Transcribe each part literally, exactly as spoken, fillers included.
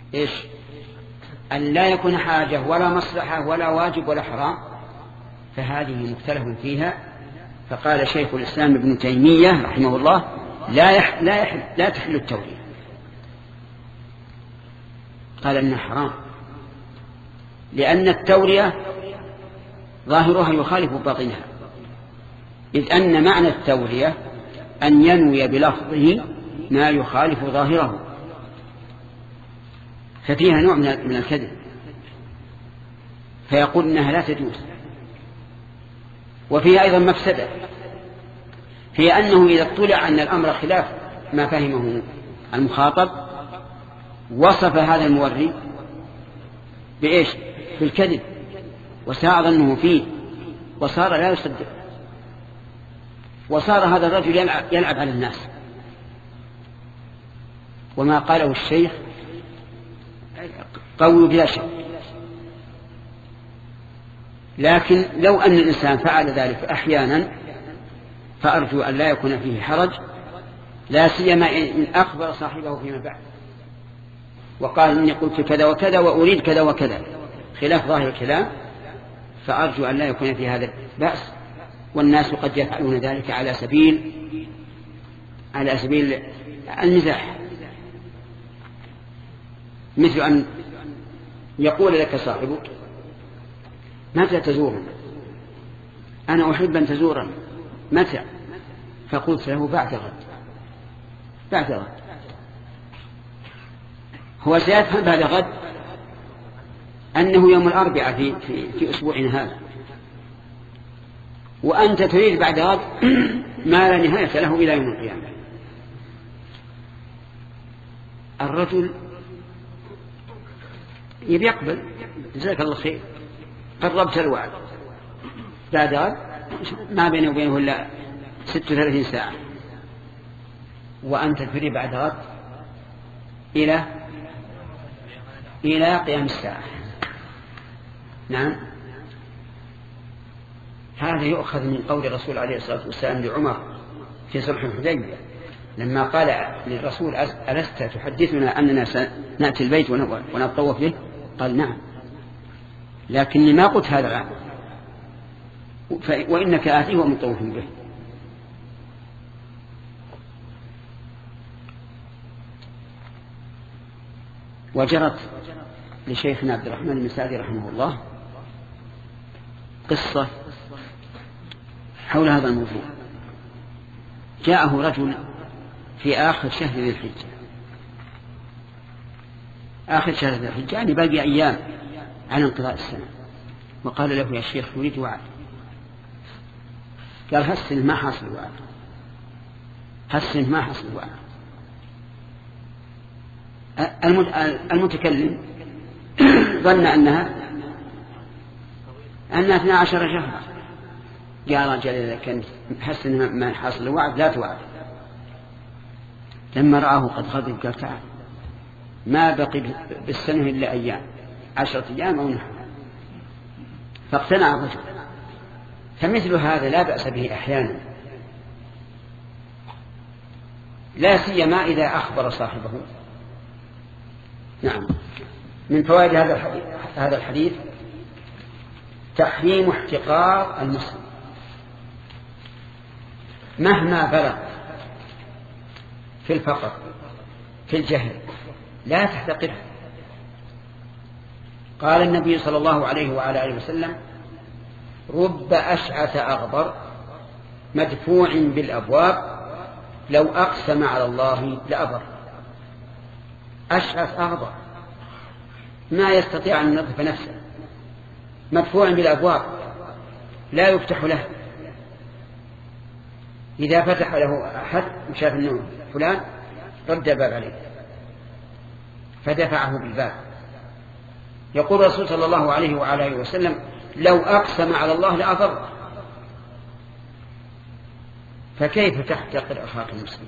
إيش؟ أن لا يكون حاجة ولا مصلحة ولا واجب ولا حرام، فهذه مختلف فيها. فقال شيخ الإسلام ابن تيمية رحمه الله لا يح لا يح لا تحل التورية، قال إنها حرام، لأن التورية ظاهرها يخالف باطنها، إذ أن معنى التورية أن ينوي بلفظه ما يخالف ظاهره، ففيها نوع من الكذب، فيقول إنها لا تجوز. وفيها أيضا مفسدة، هي أنه إذا اطلع أن الأمر خلاف ما فهمه المخاطب وصف هذا الموري بإيش؟ بالكذب، وساء ظنه فيه وصار لا يصدق، وصار هذا الرجل يلعب, يلعب على الناس. وما قاله الشيخ قول بلا شك، لكن لو أن الإنسان فعل ذلك أحيانا فأرجو أن لا يكون فيه حرج، لا سيما إن أخبر صاحبه فيما بعد وقال إني قلت كذا وكذا وأريد كذا وكذا خلاف ظاهر الكلام، فأرجو أن لا يكون في هذا بأس. والناس قد يفعلون ذلك على سبيل على سبيل المزاح، مثل أن يقول لك صاحبك متى تزورنا؟ أنا أحب أن تزورنا، متى؟ فقلت له بعد غد. بعد غد هو سيفهم بعد غد أنه يوم الأربعاء في, في, في أسبوعنا هذا، وأنت تريد بعد غد ما لا نهاية له إلى يوم القيامة. الرجل يبي يقبل، جزاك الله خير، قربت الوعد، بعد غد ما بينه وبينه إلا ست وثلاثين ساعة، وأنت تريد بعد غد إلى إلى قيام الساعة. نعم، هذا يؤخذ من قول الرسول عليه الصلاة والسلام لعمر في صلح الحديبية لما قال للرسول ألست تحدثنا أننا سنأتي البيت ونطوف به؟ قال نعم، لكني ما قلت هذا العام، وإنك آتيه ومطوف به. وجرت لشيخنا عبد الرحمن بن سعدي رحمه الله قصة حول هذا الموضوع. جاءه رجل في آخر شهر ذي الحجة، آخر شهر ذي الحجة يعني باقي أيام عن انقضاء السنة، وقال له يا شيخ نريد وعد. قال هالسنة ما حصل وعد، هالسنة ما حصل وعد. المتكلم ظن أنها أنها اثنا عشر شهرا. قال رجل إذا كان حسن ما حصل وعد لا توعد. لما رآه قد غضب قال تعال ما بقي بالسنة إلا أيام، عشرة أيام أو نحو، فاقتنع الرجل. فمثل هذا لا بأس به أحيانا، لا سيما إذا أخبر صاحبه. نعم، من فوائد هذا الحديث, هذا الحديث تحريم احتقار المسلم مهما بلغ في الفقر في الجهل، لا تحتقره. قال النبي صلى الله عليه وعلى آله وسلم رب أشعث أغبر مدفوع بالأبواب لو أقسم على الله لأبر. أشعث أغبر ما يستطيع أن ينظف نفسه، مدفوع بالأبواب لا يفتح له، إذا فتح له أحد وشاف أنه فلان رد الباب عليه فدفعه بالباب. يقول الرسول صلى الله عليه وعلى آله وسلم لو أقسم على الله لأضر. فكيف تحتقر أخاك المسلم؟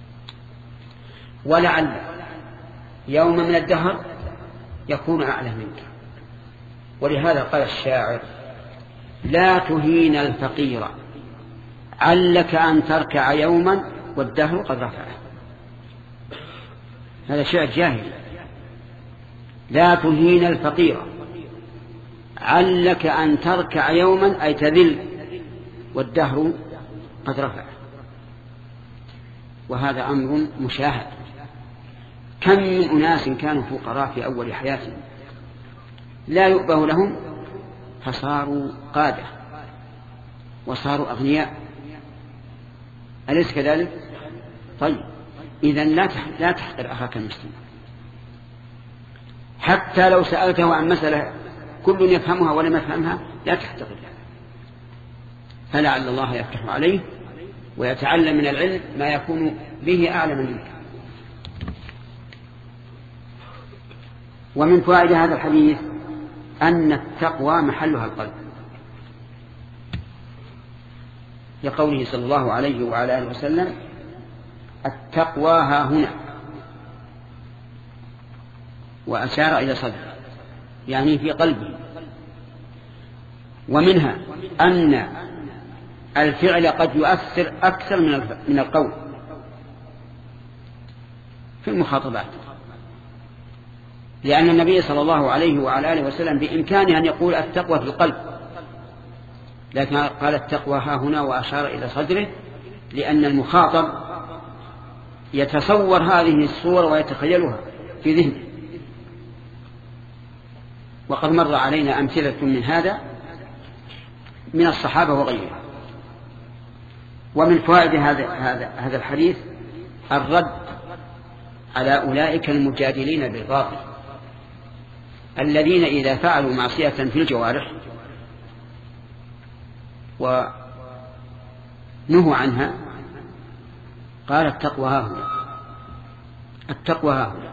ولعل يوم من الدهر يكون أعلى منك. ولهذا قال الشاعر لا تهين الفقير علك أن تركع يوما والدهر قد رفعه. هذا شعر جاهلي، لا تهين الفقير، علك أن تركع يوما أي تذل، والدهر قد رفع. وهذا أمر مشاهد. كم من أناس كانوا فقراء في أول حياتهم لا يؤبه لهم فصاروا قادة وصاروا أغنياء، أليس كذلك؟ طيب إذن لا تحقر أخاك المسلم، حتى لو سألته عن مسألة كل يفهمها ولم يفهمها لا تحتقر، فلعل الله يفتح عليه ويتعلم من العلم ما يكون به أعلم منك. ومن فوائد هذا الحديث أن التقوى محلها القلب، لقوله صلى الله عليه وعلى آله وسلم: التقوى ها هنا، وأشار إلى صدره يعني في قلبه. ومنها أن الفعل قد يؤثر أكثر من القول في المخاطبات، لأن النبي صلى الله عليه وعلى آله وسلم بإمكانه أن يقول التقوى في القلب، لكن قال التقوى ها هنا وأشار إلى صدره، لأن المخاطب يتصور هذه الصورة ويتخيلها في ذهنه. وقد مر علينا أمثلة من هذا من الصحابة وغيرهم. ومن فوائد هذا هذا هذا الحديث الرد على أولئك المجادلين بالباطل، الذين إذا فعلوا معصية في الجوارح ونهوا عنها قال التقوى ها هنا، التقوى ها هنا.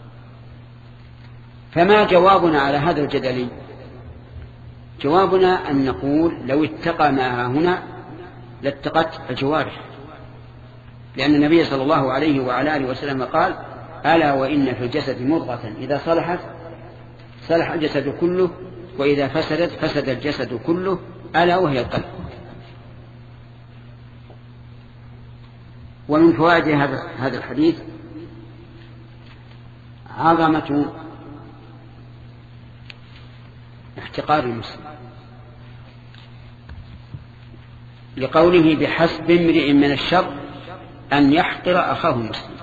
فما جوابنا على هذا الجدل؟ جوابنا أن نقول لو اتقى ما ها هنا لاتقت الجوارح، لأن النبي صلى الله عليه وعلى آله وسلم قال: ألا وإن في الجسد مضغة إذا صلحت صلح الجسد كله، وإذا فسدت فسد الجسد كله، ألا وهي القلب. ومن فوائد هذا هذا الحديث عظمة احتقار المسلم، لقوله: بحسب امرئ من الشر أن يحقر أخاه المسلم.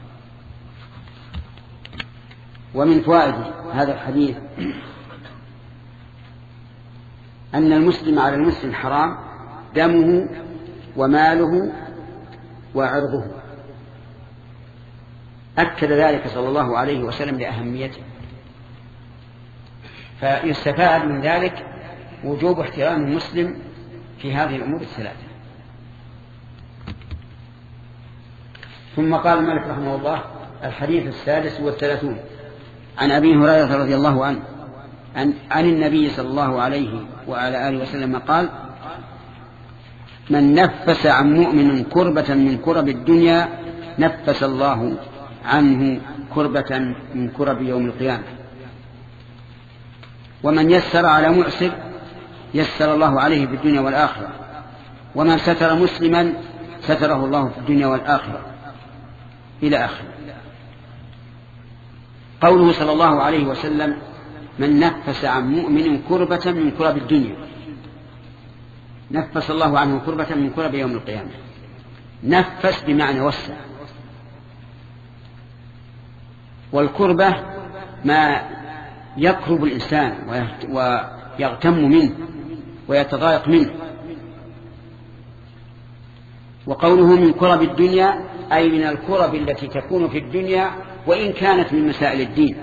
ومن فوائد هذا الحديث أن المسلم على المسلم حرام دمه وماله وعرضه، أكد ذلك صلى الله عليه وسلم لأهميته. فيستفاد من ذلك وجوب احترام المسلم في هذه الأمور الثلاثة. ثم قال المالك رحمه الله: الحديث السادس والثلاثون عن أبي هريرة رضي الله عنه عن, عن النبي صلى الله عليه وعلى آله وسلم قال: من نفس عن مؤمن كربة من كرب الدنيا نفس الله عنه كربة من كرب يوم القيامة. ومن يسر على معسر يسر الله عليه في الدنيا والآخرة. ومن ستر مسلما ستره الله في الدنيا والآخرة، إلى آخر. قوله صلى الله عليه وسلم: من نفس عن مؤمن كربة من كرب الدنيا، نفس الله عنه كربة من كرب يوم القيامة. نفس بمعنى وسع، والكربة ما يكرب الإنسان ويغتم منه ويتضايق منه. وقوله من كرب الدنيا أي من الكرب التي تكون في الدنيا وإن كانت من مسائل الدين،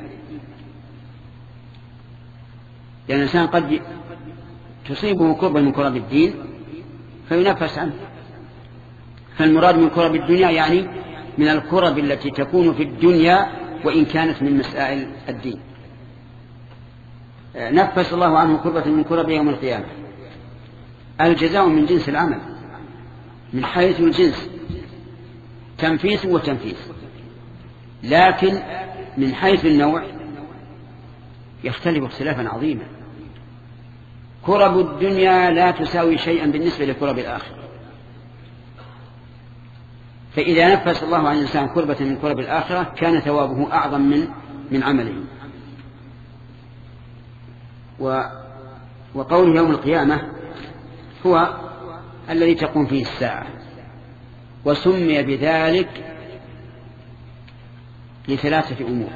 لأن الإنسان قد تصيبه كربة من كرب الدين فينفس عنه. فالمراد من كرب الدنيا يعني من الكرب التي تكون في الدنيا وإن كانت من مسائل الدين. نفس الله عنه كربة من كرب يوم القيامة. الجزاء من جنس العمل، من حيث الجنس تنفيس وتنفيس، لكن من حيث النوع يختلف اختلافا عظيما. كرب الدنيا لا تساوي شيئا بالنسبة لكرب الآخرة، فإذا نفس الله عن الإنسان كربة من كرب الآخرة كان ثوابه أعظم من من عمله. و وقوله يوم القيامة هو الذي تقوم فيه الساعة، وسمي بذلك لثلاثة أمور.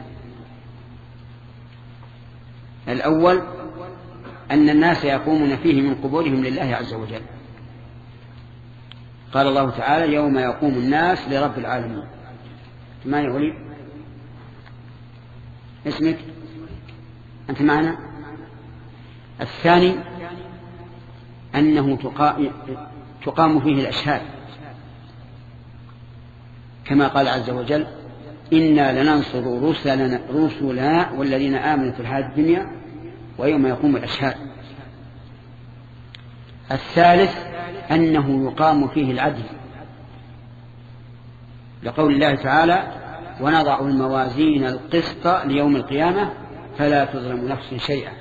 الأول أن الناس يقومون فيه من قبورهم لله عز وجل. قال الله تعالى يوم يقوم الناس لرب العالمين. ما يا وليد اسمك أنت معنا؟ الثاني أنه تقام فيه الأشهاد كما قال عز وجل إنا لننصر رسلنا, رسلنا والذين آمنوا في الحياة الدنيا ويوم يقوم الأشهاد. الثالث أنه يقام فيه العدل لقول الله تعالى ونضع الموازين القسط ليوم القيامة فلا تظلم نفس شيئا.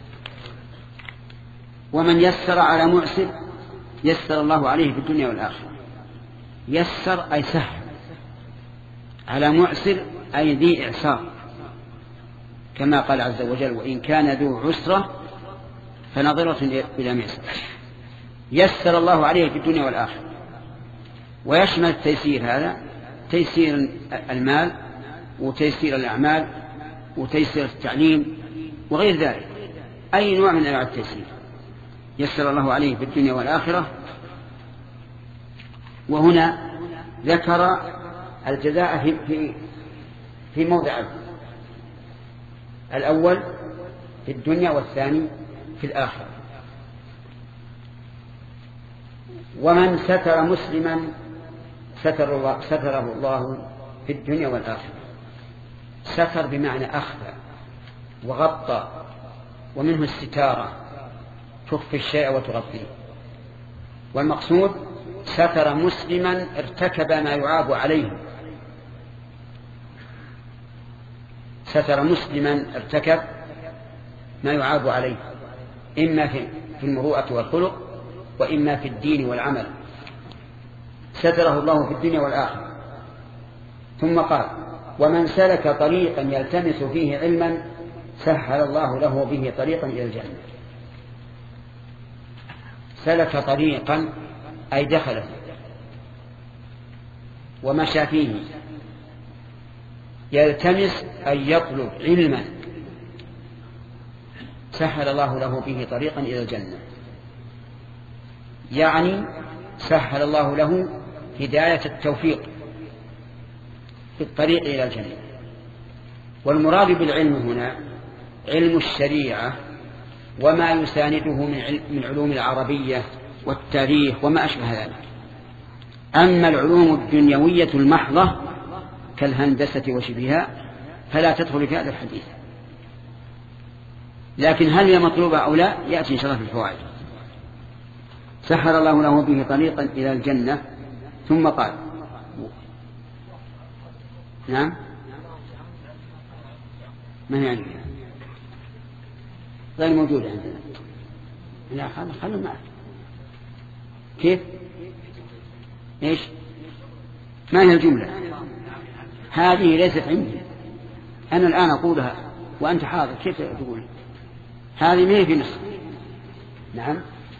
ومن يسر على معسر يسر الله عليه في الدنيا والآخرة. يسر أي سهل، على معسر أي ذي إعسار، كما قال عز وجل وإن كان ذو عسرة فنظرة إلى ميسر. يسر الله عليه في الدنيا والآخرة. ويشمل التيسير هذا تيسير المال وتيسير الأعمال وتيسير التعليم وغير ذلك، أي نوع من أنواع التيسير يسر الله عليه في الدنيا والآخرة. وهنا ذكر الجزاء في, في, في موضع الأول في الدنيا والثاني في الآخرة. ومن ستر مسلما ستر الله ستره الله في الدنيا والآخرة. ستر بمعنى أخفى وغطى، ومنه الستارة تخفي الشيء وتغطيه. والمقصود ستر مسلما ارتكب ما يعاب عليه. ستر مسلما ارتكب ما يعاب عليه إما في المروءة والخلق وإما في الدين والعمل. ستره الله في الدنيا والآخرة. ثم قال ومن سلك طريقا يلتمس فيه علما سهل الله له به طريقا إلى الجنة. سلك طريقا أي دخل ومشى فيه، يلتمس أي يطلب علما سهل الله له به طريقا إلى الجنة، يعني سهل الله له هداية التوفيق في الطريق إلى الجنة. والمراد بالعلم هنا علم الشريعة وما يسانده من علوم العربية والتاريخ وما أشبه ذلك. أما العلوم الدنيوية المحضة كالهندسة وشبهها فلا تدخل في هذا الحديث. لكن هل هي مطلوبة أو لا يأتي إن شاء الله في الفوائد. سهل الله له به طريقا إلى الجنة. ثم قال نعم ما يعني غير موجودة عندنا. لا خلوا خلوا معك. كيف ايش ما هي الجملة هذه؟ ليست عندي أنا الآن أقولها وأنت حاضر، كيف تقول هذه؟ ما هي في نص. نعم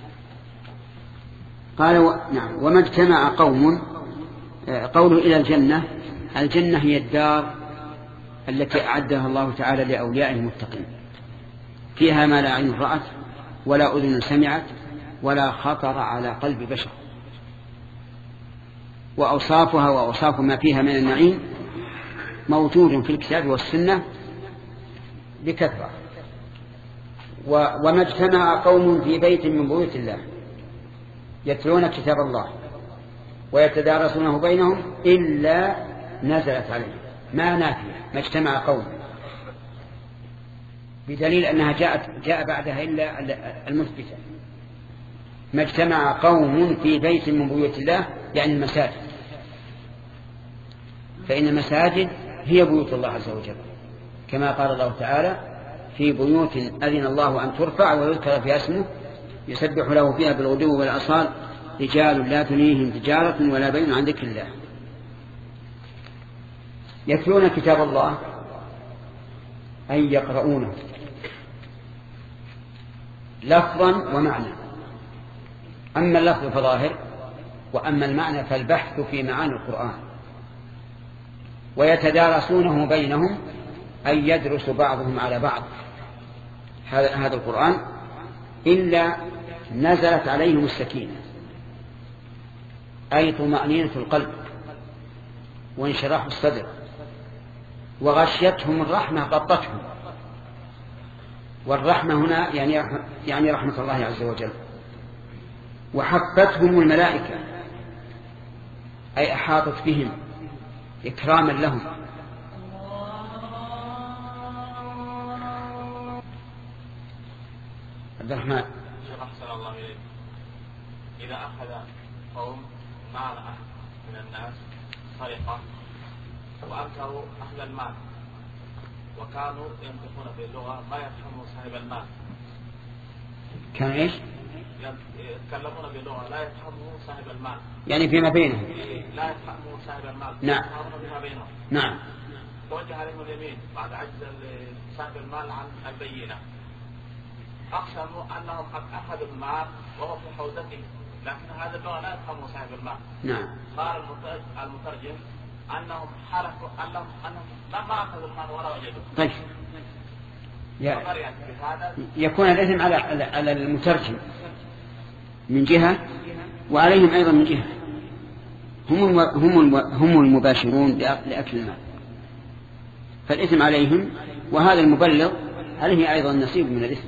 قال و... نعم وما اجتمع قوم. قوله إلى الجنة، الجنة هي الدار التي أعدها الله تعالى لأوليائه المتقين، فيها ما لا عين رأت ولا أذن سمعت ولا خطر على قلب بشر. وأوصافها وأوصاف ما فيها من النعيم موجود في الكتاب والسنة بكثرة. و... وما اجتمع قوم في بيت من بيوت الله يتلون كتاب الله ويتدارسونه بينهم إلا نزلت عليه ما نافية ما اجتمع قوم، بدليل أنها جاءت جاء بعدها إلا المثبتة. ما اجتمع قوم في بيت من بيوت الله يعني المساجد، فإن المساجد هي بيوت الله عز وجل، كما قال الله تعالى في بيوت أذن الله أن ترفع ويذكر فيها اسمه يسبح له فيها بالغدو والأصال رجال لا تلهيهم تجارة ولا بيع عن ذكر الله. يتلون كتاب الله أي يقرؤونه لفظا ومعنى. أما اللفظ فظاهر، وأما المعنى فالبحث في معاني القرآن. ويتدارسونه بينهم، أي يدرس بعضهم على بعض هذا القرآن، إلا نزلت عليهم السكينة، أي طمأنينة القلب وانشراح الصدر، وغشيتهم الرحمة غطتهم. والرحمة هنا يعني يعني رحمة الله عز وجل. وحفتهم الملائكة، أي أحاطت بهم إكراما لهم. عبد الرحمن. أحسن الله إليك. إذا أخذ قوم مال من الناس سرقة وأنكروا أخذ المال، وكانوا ينطقون باللغة ما يفهموا صاحب المال. كان إيش؟ يتكلمون باللغة لا يفهموا صاحب المال، يعني فيما بينهم لا يفهموا صاحب المال. نعم. يفهمون بما بينهم. نعم. توجه عليهم اليمين بعد عجز صاحب المال عن البينة. أقسموا أنهم قد أخذوا المال وهو في حوزته، لكن هذا اللغة لا يفهموا صاحب المال. نعم. قال المترجم أنهم حلفوا أنهم أنهم ما أخذوا المال ولا وجدوا. طيب. يكون الإثم على على المترجم من جهة، وعليهم أيضا من جهة. هم هم هم المباشرون لأكل المال، فالإثم عليهم، وهذا المبلغ عليه أيضا نصيب من الإثم.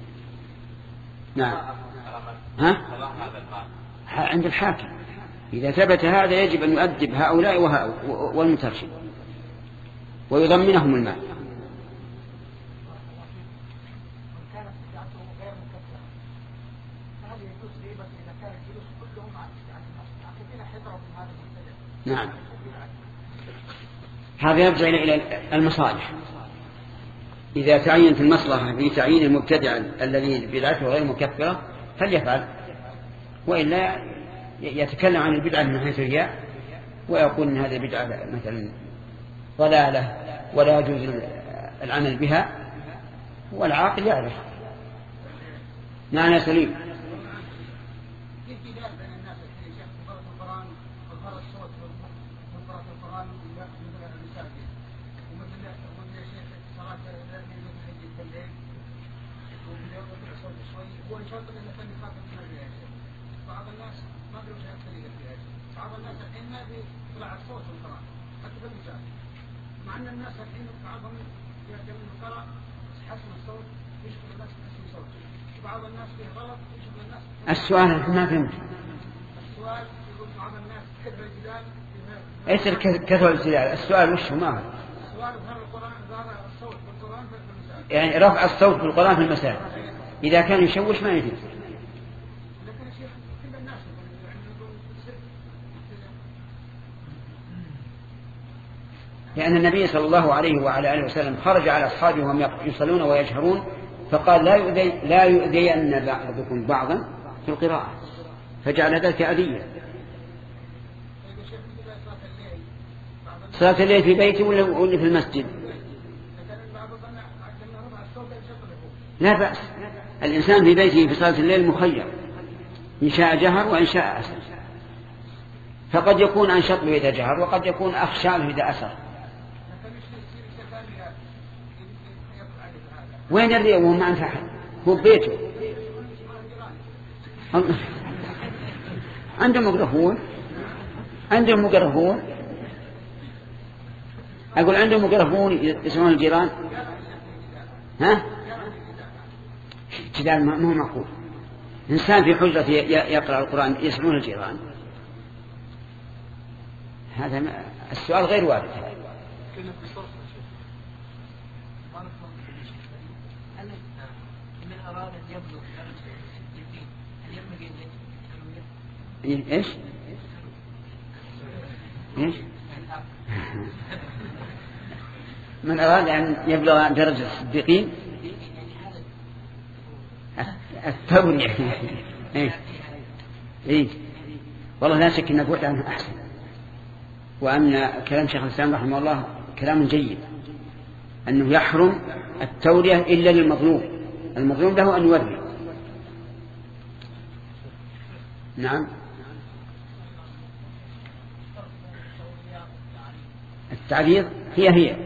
نعم. ها؟ عند الحاكم إذا ثبت هذا يجب أن يؤدب هؤلاء والمترجم ويضمنهم المال. نعم. هذا يرجع إلى المصالح. إذا تعينت المصلحة في تعيين المبتدع الذي بدعته غير مكفرة فليفعل، وإلا يتكلم عن البدعة من حيث هي ويقول إن هذه بدعة مثلا ضلالة ولا يجوز العمل بها، والعاقل يعرف. نعم سليم. السؤال ما فهمت. السؤال يقول بعض الناس كثر الجدال. ايش كثر الجدال؟ السؤال وش هو؟ ما هو؟ السؤال ظهر القرآن، ظهر الصوت بالقرآن في المساجد. يعني رفع الصوت بالقرآن في المساجد إذا كان يشوش ما يجوز. لكن الشيخ كل الناس لأن النبي صلى الله عليه وعلى آله وسلم خرج على أصحابه وهم يصلون ويجهرون فقال لا يؤذي لا يؤذين بعضكم بعضا في القراءة، فجعل ذلك أذية. صلاة الليل في بيته ولا في المسجد؟ لا بأس، الإنسان في بيته في صلاة الليل مخير، إن شاء جهر وإن شاء أسر، فقد يكون أنشط له إذا جهر وقد يكون أخشى له إذا أسر. وين الرياء وهم عن فحل؟ هو بيته عندهم مقرفون، عندهم مقرفون، أقول عندهم مقرفون يسمعون الجيران. ها؟ جدال ما هو معقول. إنسان في حجرة يقرأ القرآن يسمعون الجيران، هذا السؤال غير وارد. إيش؟ إيش؟ من أراد أن يبلغ درجة الصديقين التورية. إيه إيه والله لا شك أن البعد عنه أحسن، وأن كلام شيخ الإسلام رحمه الله كلام جيد، أنه يحرم التورية إلا للمظلوم، المظلوم له أن يوري، نعم. التعريض هي هي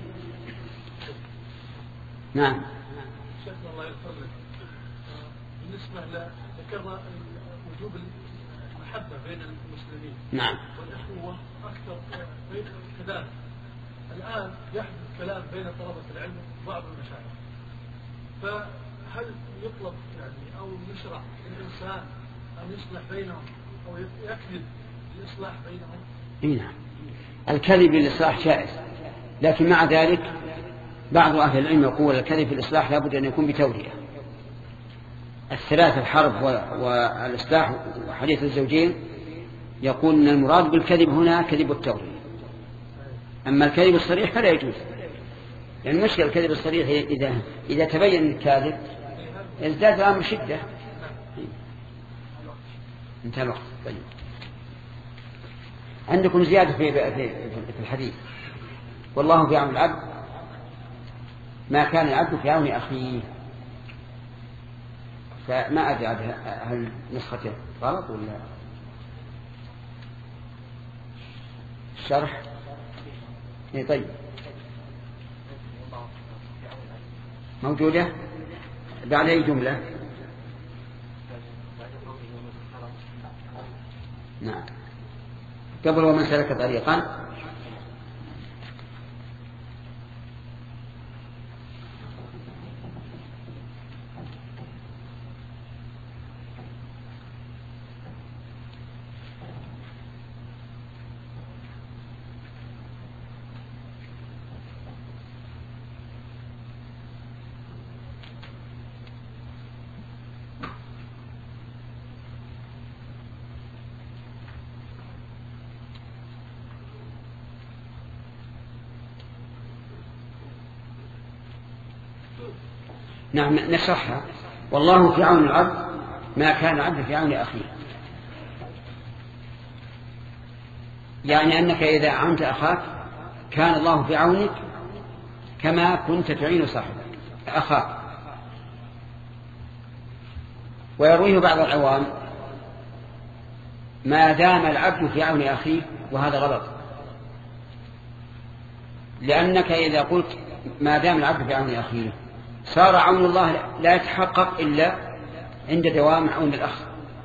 نعم. شكرا الله يغفر لك. بالنسبة لذكرنا وجوب المحبة بين المسلمين نعم والأخوة أكثر بين كذلك. الآن يحدث كلام بين طلبة العلم بعض المشايخ، فهل يطلب يعني أو يشرع للإنسان أن يصلح بينهم أو يكذب الإصلاح بينهم؟ إيه نعم. الكذب للإصلاح جائز، لكن مع ذلك بعض أهل العلم يقول الكذب في الإصلاح لابد أن يكون بتورية. الثلاث الحرب والإصلاح وحديث الزوجين يقول أن المراد بالكذب هنا كذب التورية، أما الكذب الصريح فلا يجوز، لأن يعني مشكلة الكذب الصريح إذا إذا تبين الكاذب ازداد الأمر شدة. انتهى الوقت. طيب. عندكم زيادة في في الحديث والله في عون العبد ما كان العبد في عون أخيه، فما أدري هل نسخته غلط ولا الشرح. إيه طيب موجودة بعد أي جملة؟ نعم قبل ومن سلك طريقا. نعم نشرحها. والله في عون العبد ما كان العبد في عون أخيه، يعني أنك إذا أعنت أخاك كان الله في عونك كما كنت تعين صاحبك أخاك. ويرويه بعض العوام ما دام العبد في عون أخيه، وهذا غلط، لأنك إذا قلت ما دام العبد في عون أخيه صار عون الله لا يتحقق إلا عند دوام عون الأخ،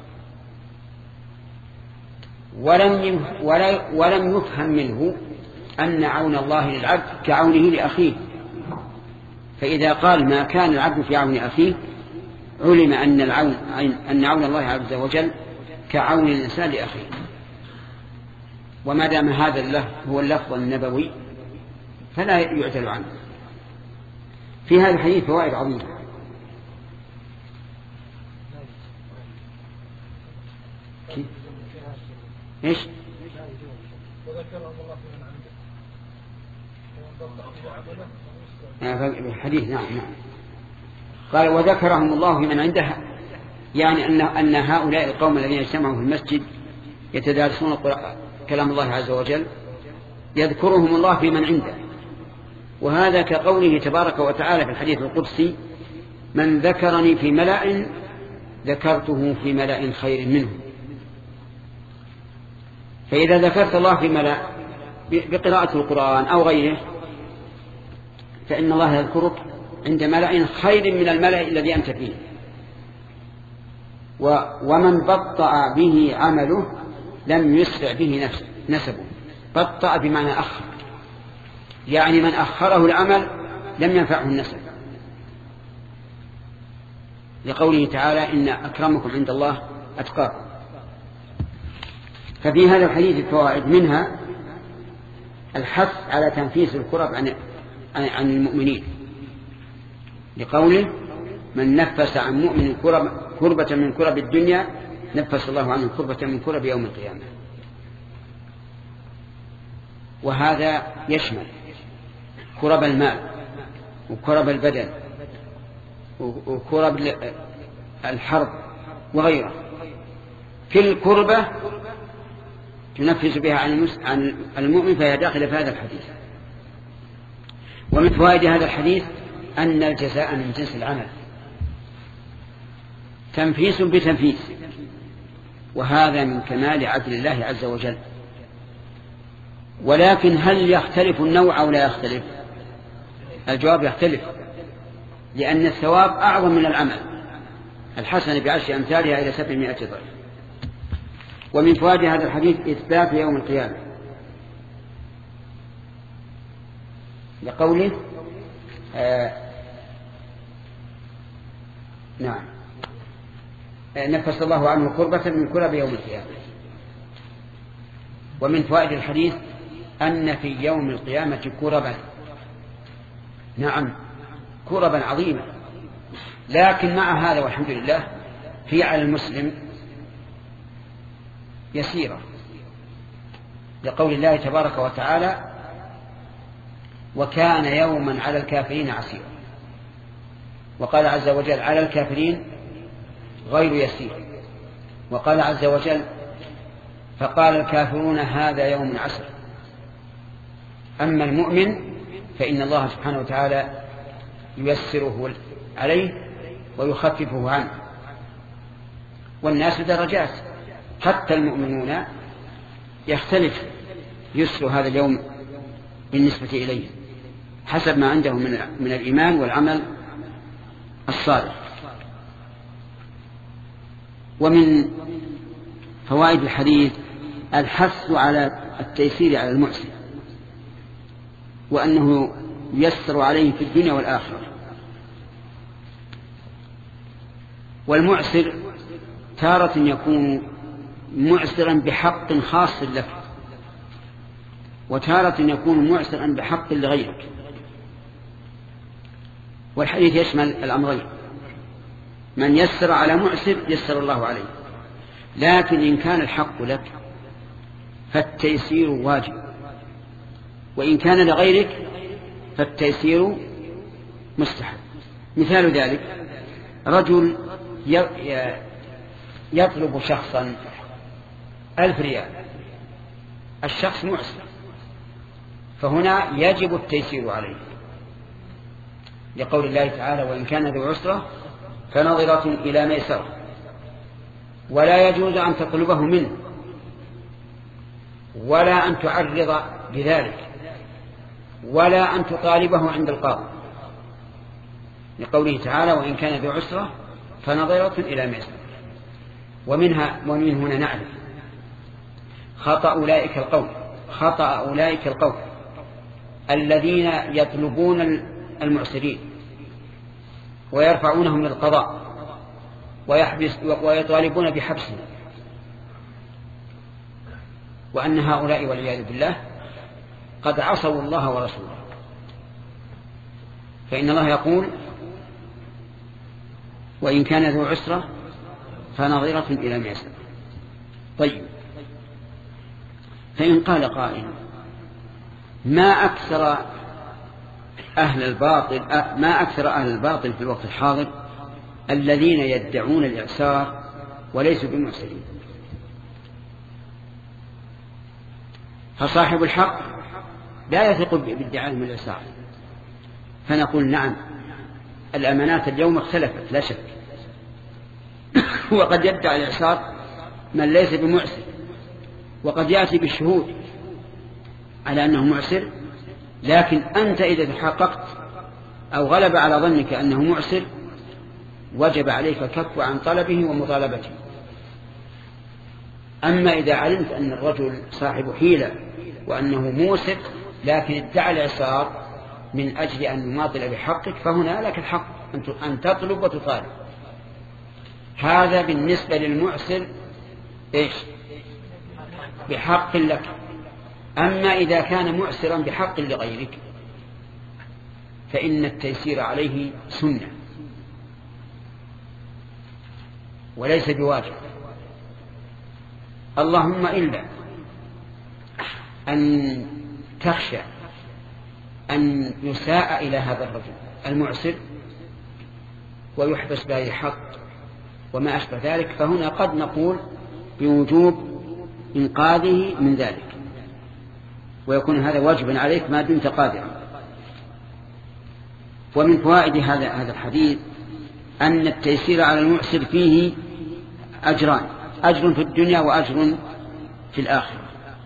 ولم ولم يفهم منه أن عون الله للعبد كعونه لأخيه. فإذا قال ما كان العبد في عون أخيه علم أن العون أن عون الله عز وجل كعون الإنسان لأخيه. وما دام هذا اللفظ هو اللفظ النبوي فلا يعدل عنه. في هذا الحديث فوائد عظيمة. ايش؟ الحديث نعم نعم قال وذكرهم الله من عنده، يعني أن أن هؤلاء القوم الذين اجتمعوا في المسجد يتدارسون كلام الله عز وجل يذكرهم الله في من عنده، وهذا كقوله تبارك وتعالى في الحديث القدسي من ذكرني في ملأ ذكرته في ملأ خير منه. فإذا ذكرت الله في ملأ بقراءة القرآن أو غيره فإن الله يذكرك عند ملأ خير من الملأ الذي أنت فيه. ومن بطأ به عمله لم يسرع به نسبه. بطأ بمعنى أخر، يعني من أخره العمل لم ينفعه النسب، لقوله تعالى إن أكرمكم عند الله أتقاكم. ففي هذا الحديث الفوائد، منها الحث على تنفيس الكرب عن عن المؤمنين، لقوله من نفس عن مؤمن كربة من كرب الدنيا نفس الله عنه كربة من كرب يوم القيامة. وهذا يشمل كرب المال وكرب البدن وكرب الحرب وغيره. كل كربة تنفس بها عن المؤمن فهي داخلة في هذا الحديث. ومن فوائد هذا الحديث أن الجزاء من جنس العمل، تنفيس بتنفيس، وهذا من كمال عدل الله عز وجل. ولكن هل يختلف النوع أو لا يختلف؟ الجواب يختلف، لأن الثواب أعظم من العمل، الحسنة بعشر أمثالها إلى سبعمائة ضعف. ومن فوائد هذا الحديث إثبات يوم القيامة، لقوله آه نعم نفس الله عنه كربة من كرب يوم القيامة. ومن فوائد الحديث أن في يوم القيامة كربا، نعم كربا عظيمة، لكن مع هذا والحمد لله في على المسلم يسيرة، لقول الله تبارك وتعالى وكان يوما على الكافرين عسيرا. وقال عز وجل على الكافرين غير يسير. وقال عز وجل فقال الكافرون هذا يوم عسر. أما المؤمن فإن الله سبحانه وتعالى ييسره عليه ويخففه عنه. والناس درجات، حتى المؤمنون يختلف يسر هذا اليوم بالنسبة إليه حسب ما عندهم من الإيمان والعمل الصالح. ومن فوائد الحديث الحث على التيسير على المعسر، وأنه يسر عليه في الدنيا والآخرة. والمعسر تارة يكون معسرا بحق خاص لك، وتارة يكون معسرا بحق لغيرك. والحديث يشمل الأمرين، من يسر على معسر يسر الله عليه. لكن إن كان الحق لك فالتيسير واجب، وإن كان لغيرك فالتيسير مستحب. مثال ذلك رجل يطلب شخصا ألف ريال، الشخص معسر، فهنا يجب التيسير عليه، لقول الله تعالى وإن كان ذو عسرة فنظرة إلى ميسرة. ولا يجوز أن تطلبه منه ولا أن تعرض بذلك ولا أن تطالبه عند القاضي، لقوله تعالى وإن كان ذو عسرة فنظرة إلى ميسرة. ومنها ومن هنا نعرف خطأ أولئك القوم خطأ أولئك القوم الذين يطلبون المعسرين ويرفعونهم للقضاء ويحبس ويطالبون بحبسهم، وأن هؤلاء والعياذ بالله قد عصوا الله ورسوله. فإن الله يقول وإن كان ذو عسرة فنظرة إلى ميسرة. طيب، فإن قال قائل ما أكثر أهل الباطل ما أكثر أهل الباطل في الوقت الحاضر الذين يدعون الإعسار وليسوا بمعسرين، فصاحب الحق لا يثق بادعائهم الإعسار. فنقول نعم الأمانات اليوم اختلفت لا شك، وقد يدعي الإعسار من ليس بمعسر، وقد يأتي بالشهود على أنه معسر، لكن أنت إذا تحققت أو غلب على ظنك أنه معسر وجب عليك الكف عن طلبه ومطالبته. أما إذا علمت أن الرجل صاحب حيلة وأنه موسر لكن ادعى الإعسار من أجل أن يماطل بحقك، فهنا لك الحق أن تطلب وتطالب. هذا بالنسبة للمعسر إيش؟ بحق لك. أما إذا كان معسرا بحق لغيرك فإن التيسير عليه سنة وليس بواجب، اللهم إلا أن تخشى أن يساء إلى هذا الرجل المعسر ويحبس به حق وما أشبه ذلك، فهنا قد نقول بوجوب إنقاذه من ذلك، ويكون هذا واجبا عليك ما دمت قادرا. ومن فوائد هذا هذا الحديث أن التيسير على المعسر فيه أجران. أجر في الدنيا وأجر في الآخرة.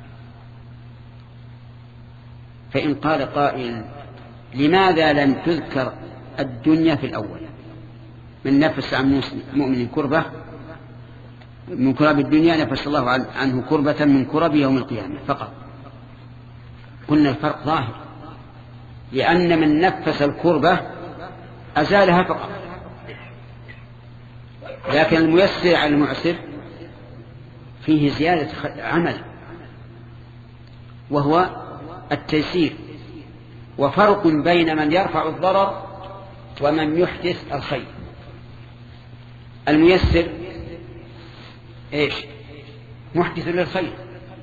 فإن قال قائل لماذا لم تذكر الدنيا في الأول؟ من نفس عن مؤمن كربة من كرب الدنيا نفس الله عنه كربة من كرب يوم القيامة فقط. قلنا الفرق ظاهر، لأن من نفس الكربة أزالها فقط، لكن الميسر على المعسر فيه زيادة عمل وهو التيسير، وفرق بين من يرفع الضرر ومن يحدث الخير. الميسر ايش؟ محدث للخير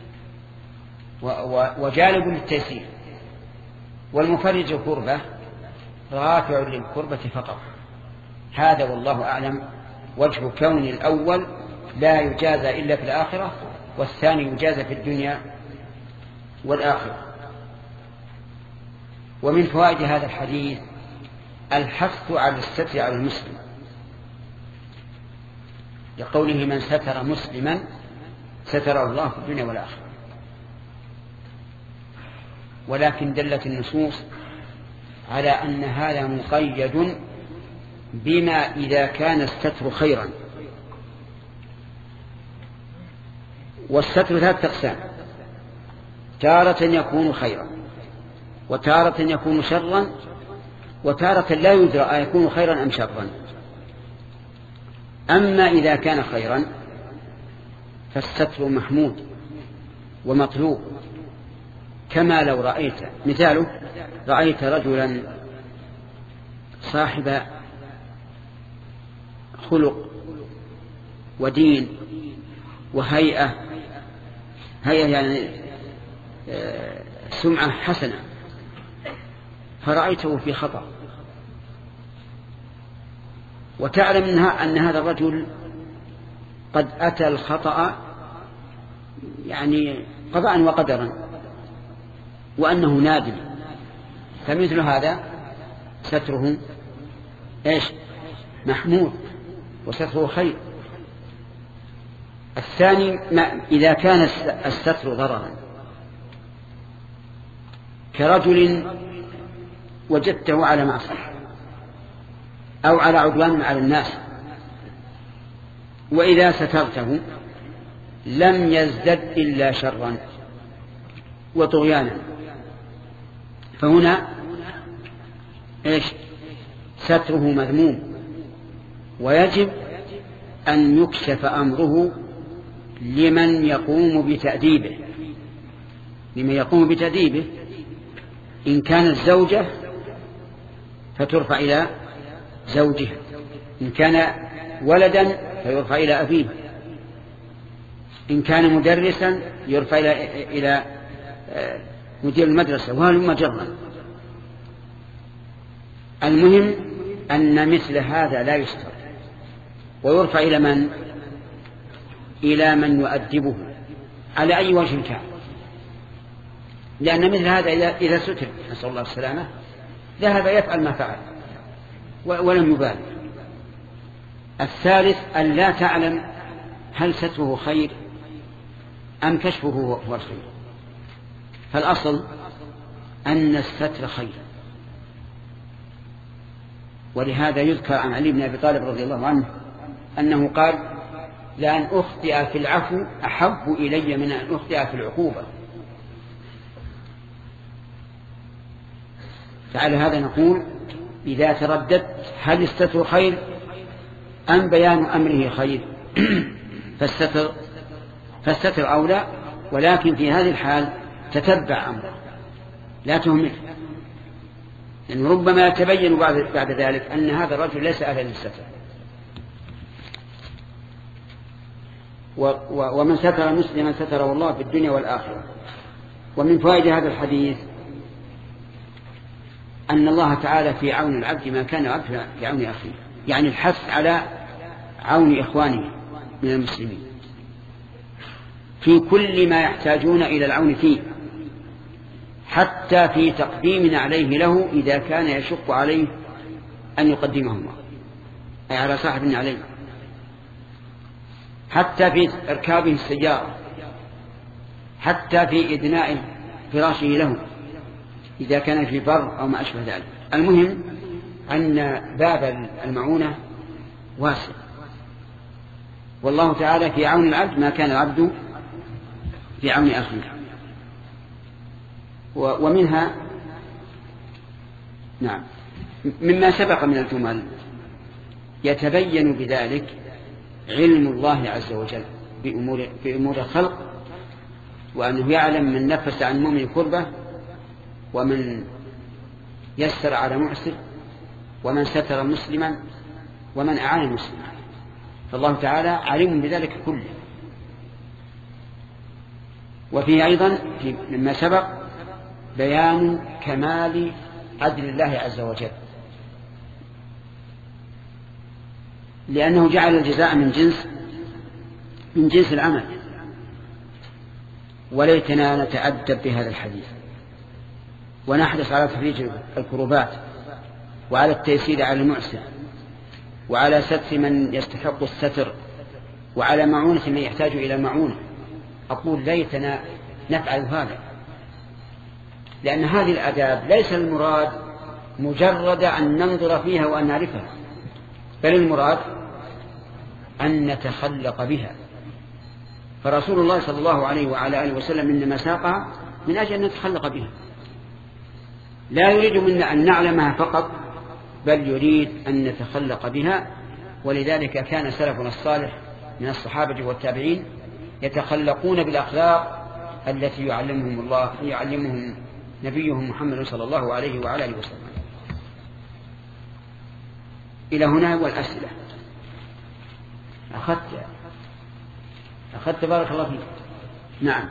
وجالب للتيسير، والمفرج كربة رافع للكربة فقط. هذا والله أعلم وجه كون الأول لا يجازى إلا في الآخرة والثاني يجازى في الدنيا والآخرة. ومن فوائد هذا الحديث الحث على الستر على المسلم، لقوله من ستر مسلما ستر الله في الدنيا والآخرة. ولكن دلت النصوص على أن هذا مقيد بما إذا كان الستر خيرا. والستر ثلاث أقسام: تارة يكون خيرا، وتارة يكون شرا، وتارة لا يدرى أيكون خيرا أم شرا. أما إذا كان خيرا فالستر محمود ومطلوب، كما لو رأيت مثاله رأيت رجلا صاحب خلق ودين وهيئة، هيئة يعني سمعة حسنة، فرأيته في خطأ، وتعلم منها أن هذا الرجل قد أتى الخطأ يعني قضاء وقدرا وأنه نادم، فمثل هذا ستره إيش؟ محمود وستره خير. الثاني ما إذا كان الستر ضررا، كرجل وجدته على معصية أو على عدوان على الناس، وإذا سترته لم يزدد إلا شرا وطغيانا، فهنا إيش؟ ستره مذموم، ويجب أن يكشف أمره لمن يقوم بتأديبه لمن يقوم بتأديبه إن كانت زوجة فترفع إلى زوجها، إن كان ولدا فيرفع إلى أبيه، إن كان مدرسا يرفع إلى إلى مدير المدرسة، وهلم جرا. المهم أن مثل هذا لا يستر، ويرفع إلى من؟ إلى من يؤدبه على أي وجه كان، لأن مثل هذا إذا ستر نسأل الله السلامة ذهب يفعل ما فعل ولم يبالي. الثالث أن لا تعلم هل ستره خير أم كشفه هو الخير، فالأصل أن الستر خير. ولهذا يذكر عن علي بن أبي طالب رضي الله عنه أنه قال: لأن أخطئ في العفو أحب إلي من أن أخطئ في العقوبة. فعلى هذا نقول إذا ترددت هل الستر خير أم بيان أمره خير فالستر فالستر أولى، ولكن في هذه الحال تتبع أمره لا تهمله، لأن يعني ربما يتبين بعد, بعد ذلك أن هذا الرجل ليس أهلا للستر. ومن ستر مسلما ستره الله في الدنيا والآخرة. ومن فوائد هذا الحديث أن الله تعالى في عون العبد ما كان العبد في عون أخيه، يعني الحث على عون إخوانه من المسلمين في كل ما يحتاجون إلى العون فيه، حتى في تقديم عليه له إذا كان يشق عليه أن يقدمهما، أي على صاحب عليه. حتى في إركابه السيارة، حتى في إدناء فراشه له إذا كان في بر أو ما أشبه ذلك. المهم أن باب المعونة واسع، والله تعالى في عون العبد ما كان العبد في عون أخيه. ومنها نعم مما سبق من الجمل يتبين بذلك علم الله عز وجل بأمور, بأمور الخلق، وأنه يعلم من نفس عن مؤمن كربة، ومن يسر على معسر، ومن ستر مسلما، ومن أعان مسلما، فالله تعالى عليم بذلك كله. وفيه أيضا مما سبق بيان كمال عدل الله عز وجل، لأنه جعل الجزاء من جنس من جنس العمل. وليتنا نتأدب بهذا الحديث ونحرص على تفريج الكروبات، وعلى التيسير على المعسر، وعلى ستر من يستحق الستر، وعلى معونة من يحتاج إلى معونة. أقول ليتنا نفعل هذا، لأن هذه الآداب ليس المراد مجرد أن ننظر فيها وأن نعرفها، بل المراد أن نتخلق بها. فرسول الله صلى الله عليه وعلى آله وسلم إنما ساقها من أجل أن نتخلق بها، لا يريد منا أن نعلمها فقط، بل يريد أن نتخلق بها. ولذلك كان سلفنا الصالح من الصحابة والتابعين يتخلقون بالأخلاق التي يعلمهم الله يعلمهم نبيهم محمد صلى الله عليه وعلى آله وسلم. إلى هنا والأسئلة. أخذت أخذت بارك الله فيك. نعم.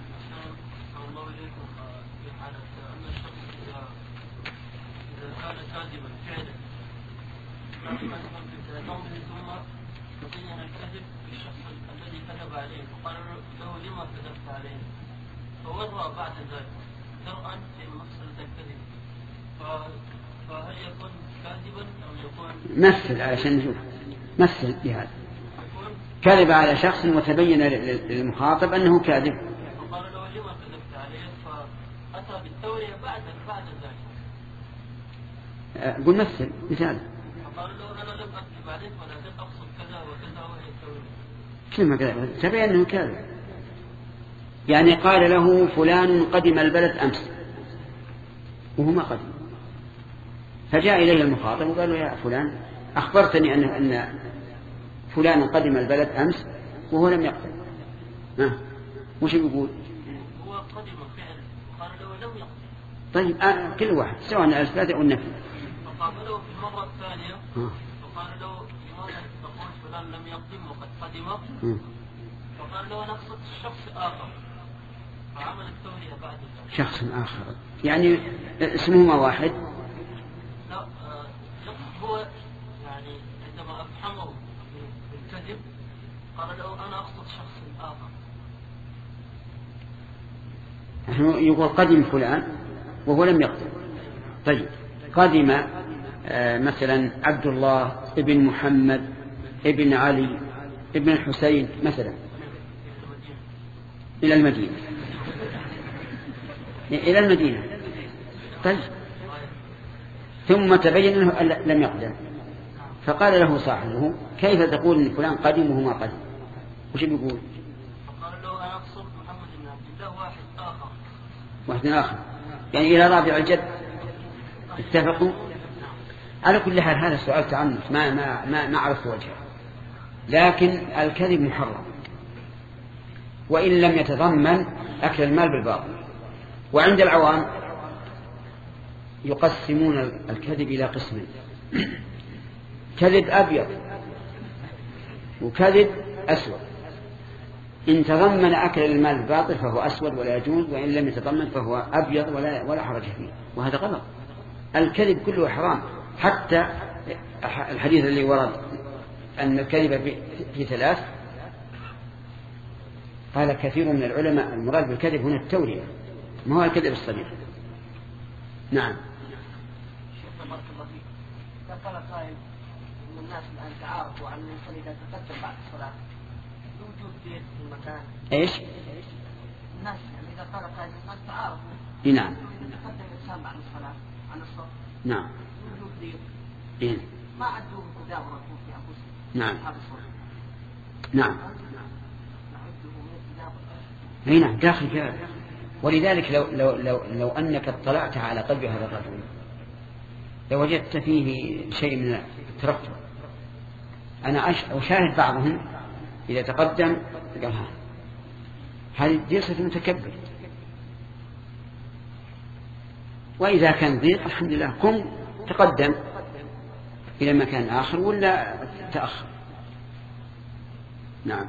فوضع بعد ذلك درءا لمسألة الكذب، فهل يكون كاذبا أو يكون مثل علشان نشوف مثل بهذا كذب على شخص وتبين للمخاطب أنه كاذب، فقال له لما كذبت عليه، فأتى بالتورية بعد بعد ذلك. قل مثل مثال. فقال له أنا لم أكذب عليك ولكن أقصد كذا وكذا وهي التورية. كلمة كذا تبين أنه كاذب. يعني قال له فلان قدم البلد أمس وهو ما قدم، فجاء إليه المخاطب وقال له يا فلان أخبرتني أن أن فلان قدم البلد أمس وهو لم يقدم. ها وش يقول؟ هو قدم فعلا وقال له لم يقدم. طيب آه كل واحد سواء الإثبات أو النفي. فقابله في المرة الثانية فقال له لماذا تقول فلان لم يقدم وقد قدم؟ فقال له نقصد شخص آخر، فعمل التورية بعد ذلك. شخص آخر يعني اسمهما واحد؟ لا هو يعني عندما أفهمه بالكذب قال له أنا أقصد شخص آخر. يقول قدم فلان وهو لم يقدم. طيب قدم آه مثلا عبد الله ابن محمد ابن علي ابن الحسين مثلا إلى المدينة إلى المدينة طيب ثم تبين أنه لم يقدم، فقال له صاحبه كيف تقول إن فلان قدم وهو ما قدم؟ وش بيقول؟ فقال له أنا أقصد محمد بن عبد الله واحد آخر. واحد آخر يعني إلى رابع الجد اتفقوا. على كل حال هذا السؤال تعنت ما ما ما ما عرفت وجهه، لكن الكذب محرم وإن لم يتضمن أكل المال بالباطل. وعند العوام يقسمون الكذب إلى قسمين: كذب أبيض وكذب أسود. إن تضمن أكل المال بالباطل فهو أسود ولا يجوز، وإن لم يتضمن فهو أبيض ولا ولا حرج فيه، وهذا غلط. الكذب كله حرام، حتى الحديث الذي ورد أن الكذب في ثلاث قال كثير من العلماء المراد بالكذب هنا التورية، ما هو الكذب الصريح. نعم. قال قائل ان الناس الان تعارفوا على ان يصلي اذا تقدم بعد الصلاه، ايش؟ الناس إذا قالت هذه الناس تعارفوا. نعم. يتقدم الإنسان بعد الصلاة عن الصف. نعم. وجود ضيق. إيه؟ ما عدوه مداورة في أنفسهم. نعم. هذا الصف. نعم. اي نعم داخل كذا. ولذلك لو لو لو لو انك اطلعت على قلب هذا الرجل لوجدت فيه شيء من الترفع. انا اشاهد بعضهم اذا تقدم قال ها هذه جلسة متكبر، واذا كان ضيق الحمد لله قم تقدم الى مكان اخر ولا تاخر. نعم.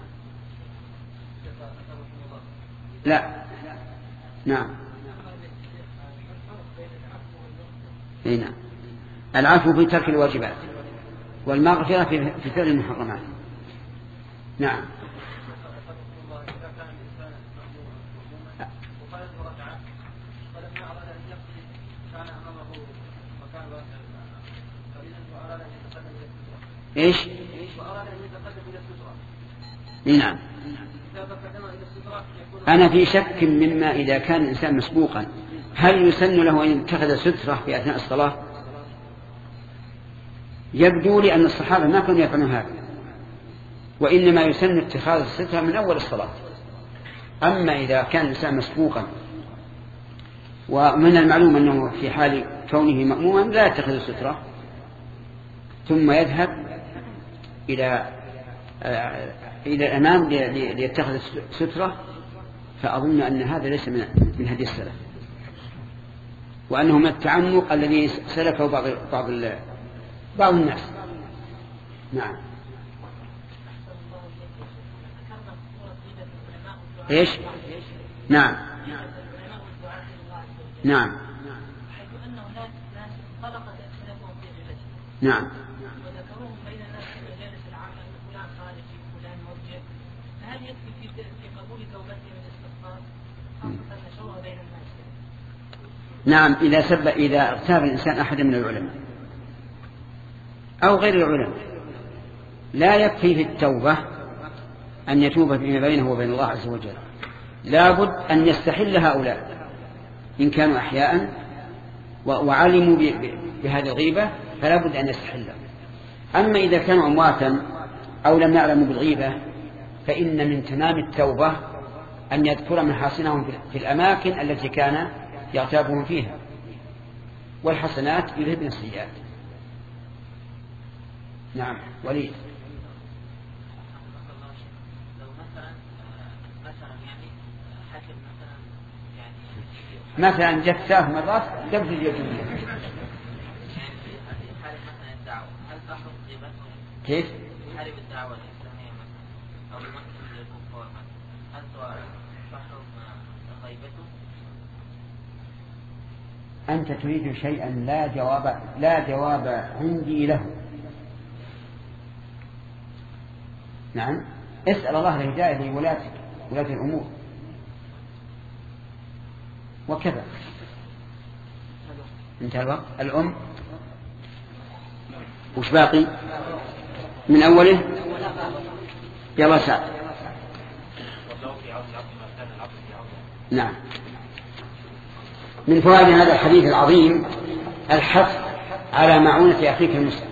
لا. نعم. هنا العفو في ترك الواجبات والمغفرة في فعل المحرمات. نعم. ايش؟ نعم. أنا في شك مما إذا كان الإنسان مسبوقا هل يسن له أن يتخذ سترة في أثناء الصلاة؟ يبدو لي أن الصحابة ما كانوا يفعلون هذا، وإنما يسن اتخاذ السترة من أول الصلاة. أما إذا كان الإنسان مسبوقا ومن المعلوم أنه في حال كونه مأموما لا يتخذ السترة ثم يذهب إلى إلى الأمام ليتخذ سترة، فأظن أن هذا ليس من هدي السلف، وأنه من التعمق الذي سلكه بعض بعض بعض الناس. نعم. إيش؟ نعم. نعم. نعم. نعم. إذا سب إذا اغتاب الإنسان أحد من العلماء أو غير العلماء لا يكفي في التوبة أن يتوب فيما بينه وبين الله عز وجل، لابد أن يستحل هؤلاء إن كانوا أحياء وعلموا بهذه الغيبة فلا بد أن يستحلها. أما إذا كانوا أمواتا أو لم يعلموا بالغيبة فإن من تمام التوبة أن يذكر محاسنهم في الأماكن التي كان يغتابهم فيها، والحسنات يذهبن السيئات. نعم. وليد. مثلا جت ثلاث مرات قبل اليوم. كيف؟ حارب الدعوة الإسلامية أو المكتب للكفار هل تحرم غيبته؟ أنت تريد شيئا لا جواب لا جواب عندي له. نعم. اسأل الله الهداية لولاتك ولاة الأمور وكذا. انتهى الوقت. الأم وش باقي من أوله؟ يلا سعد. نعم. من فوائد هذا الحديث العظيم الحث على معونة أخيك المسلم،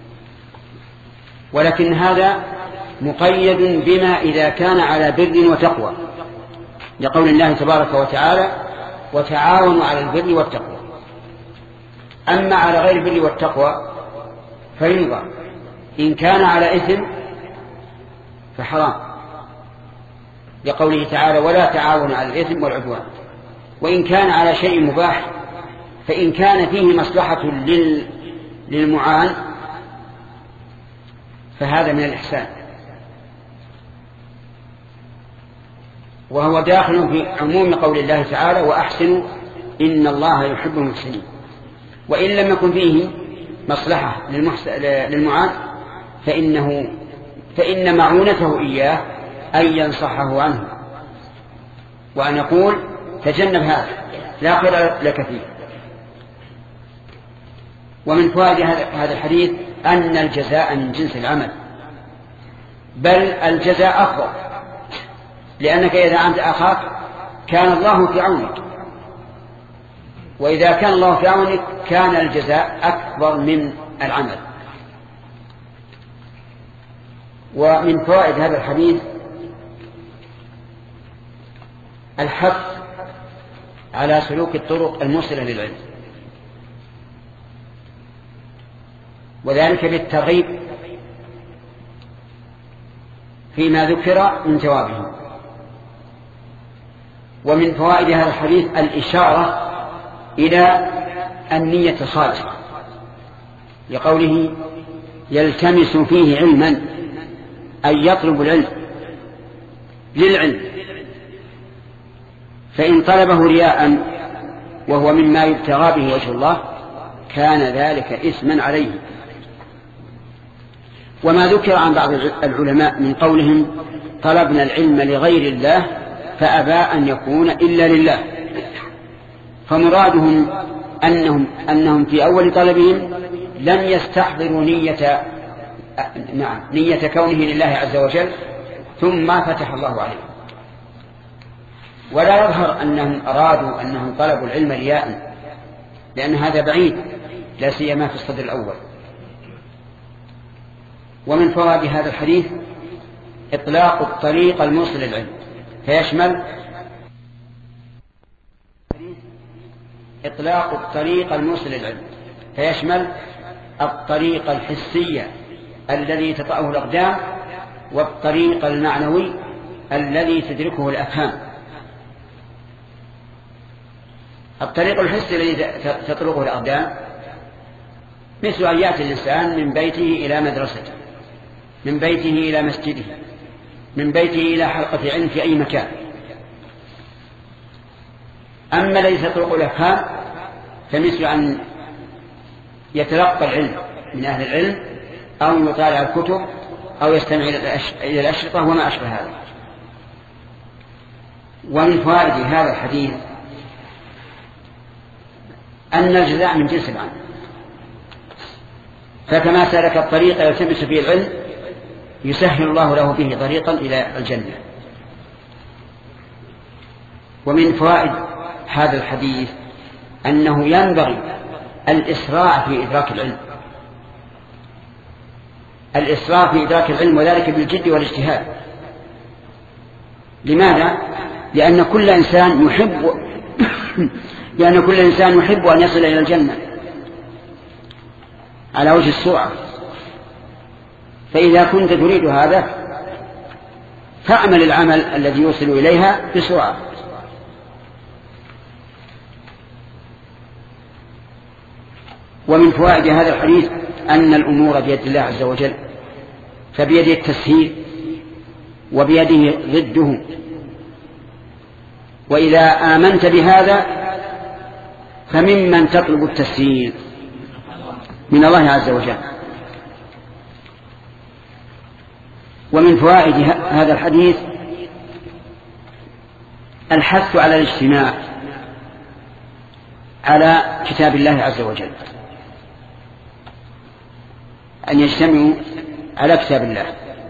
ولكن هذا مقيد بما إذا كان على بر وتقوى، لقول الله تبارك وتعالى وتعاونوا على البر والتقوى. أما على غير البر والتقوى فينظر، إن كان على إثم فحرام، لقوله تعالى ولا تعاونوا على الإثم والعدوان. وإن كان على شيء مباح فإن كان فيه مصلحة للمعان فهذا من الإحسان، وهو داخل في عموم قول الله تعالى وأحسنوا إن الله يحب المحسنين. وإن لم يكن فيه مصلحة للمعان فإنه فإن معونته إياه أن ينصحه عنه وأن يقول تجنب هذا لا خير لك فيه. ومن فوائد هذا الحديث أن الجزاء من جنس العمل، بل الجزاء أفضل، لأنك إذا أنت أخاك كان الله في عونك، وإذا كان الله في عونك كان الجزاء أكبر من العمل. ومن فوائد هذا الحديث الحث على سلوك الطرق الموصلة للعلم، وذلك بالترغيب فيما ذكر من جوابه. ومن فوائد هذا الحديث الإشارة إلى النية الخالصة، لقوله يلتمس فيه علما، أي يطلب العلم للعلم، فإن طلبه رياء وهو مما يبتغى به وجه الله كان ذلك إثما عليه. وما ذكر عن بعض العلماء من قولهم طلبنا العلم لغير الله فأبى أن يكون إلا لله، فمرادهم أنهم, أنهم في أول طلبهم لم يستحضروا نية نعم نية كونه لله عز وجل، ثم فتح الله عليه. ولا يظهر أنهم أرادوا أنهم طلبوا العلم رياء، لأن هذا بعيد لا سيما في الصدر الأول. ومن فوائد هذا الحديث إطلاق الطريق الموصل للعلم، فيشمل إطلاق الطريق الموصل للعلم فيشمل الطريق الحسي الذي تطأه الأقدام، والطريق المعنوي الذي تدركه الأفهام. الطريق الحسي الذي تطرقه الأقدام مثل أن يأتي الإنسان من بيته إلى مدرسته، من بيته إلى مسجده، من بيته إلى حلقة علم في أي مكان. أما الذي تطرق الأفهام فمثل أن يتلقى العلم من أهل العلم، أو يطالع الكتب، أو يستمع إلى الأشرطة وما أشبه هذا. ومن فوائد هذا الحديث أن الجزاء من جنس العمل، فكما سلك الطريق يلتمس فيه العلم يسهل الله له به طريقا إلى الجنة. ومن فوائد هذا الحديث أنه ينبغي الإسراع في إدراك العلم، الإسراع في إدراك العلم، وذلك بالجد والاجتهاد. لماذا؟ لأن كل إنسان يحب لأن كل إنسان يحب أن يصل إلى الجنة على وجه السرعة، فإذا كنت تريد هذا فاعمل العمل الذي يوصل إليها بسرعة. ومن فوائد هذا الحديث أن الأمور بيد الله عز وجل، فبيده التسهيل وبيده ضده، وإذا آمنت بهذا فممن تطلب التسهيل من الله عز وجل. ومن فوائد هذا الحديث الحث على الاجتماع على كتاب الله عز وجل، أن يجتمعوا على كتاب الله.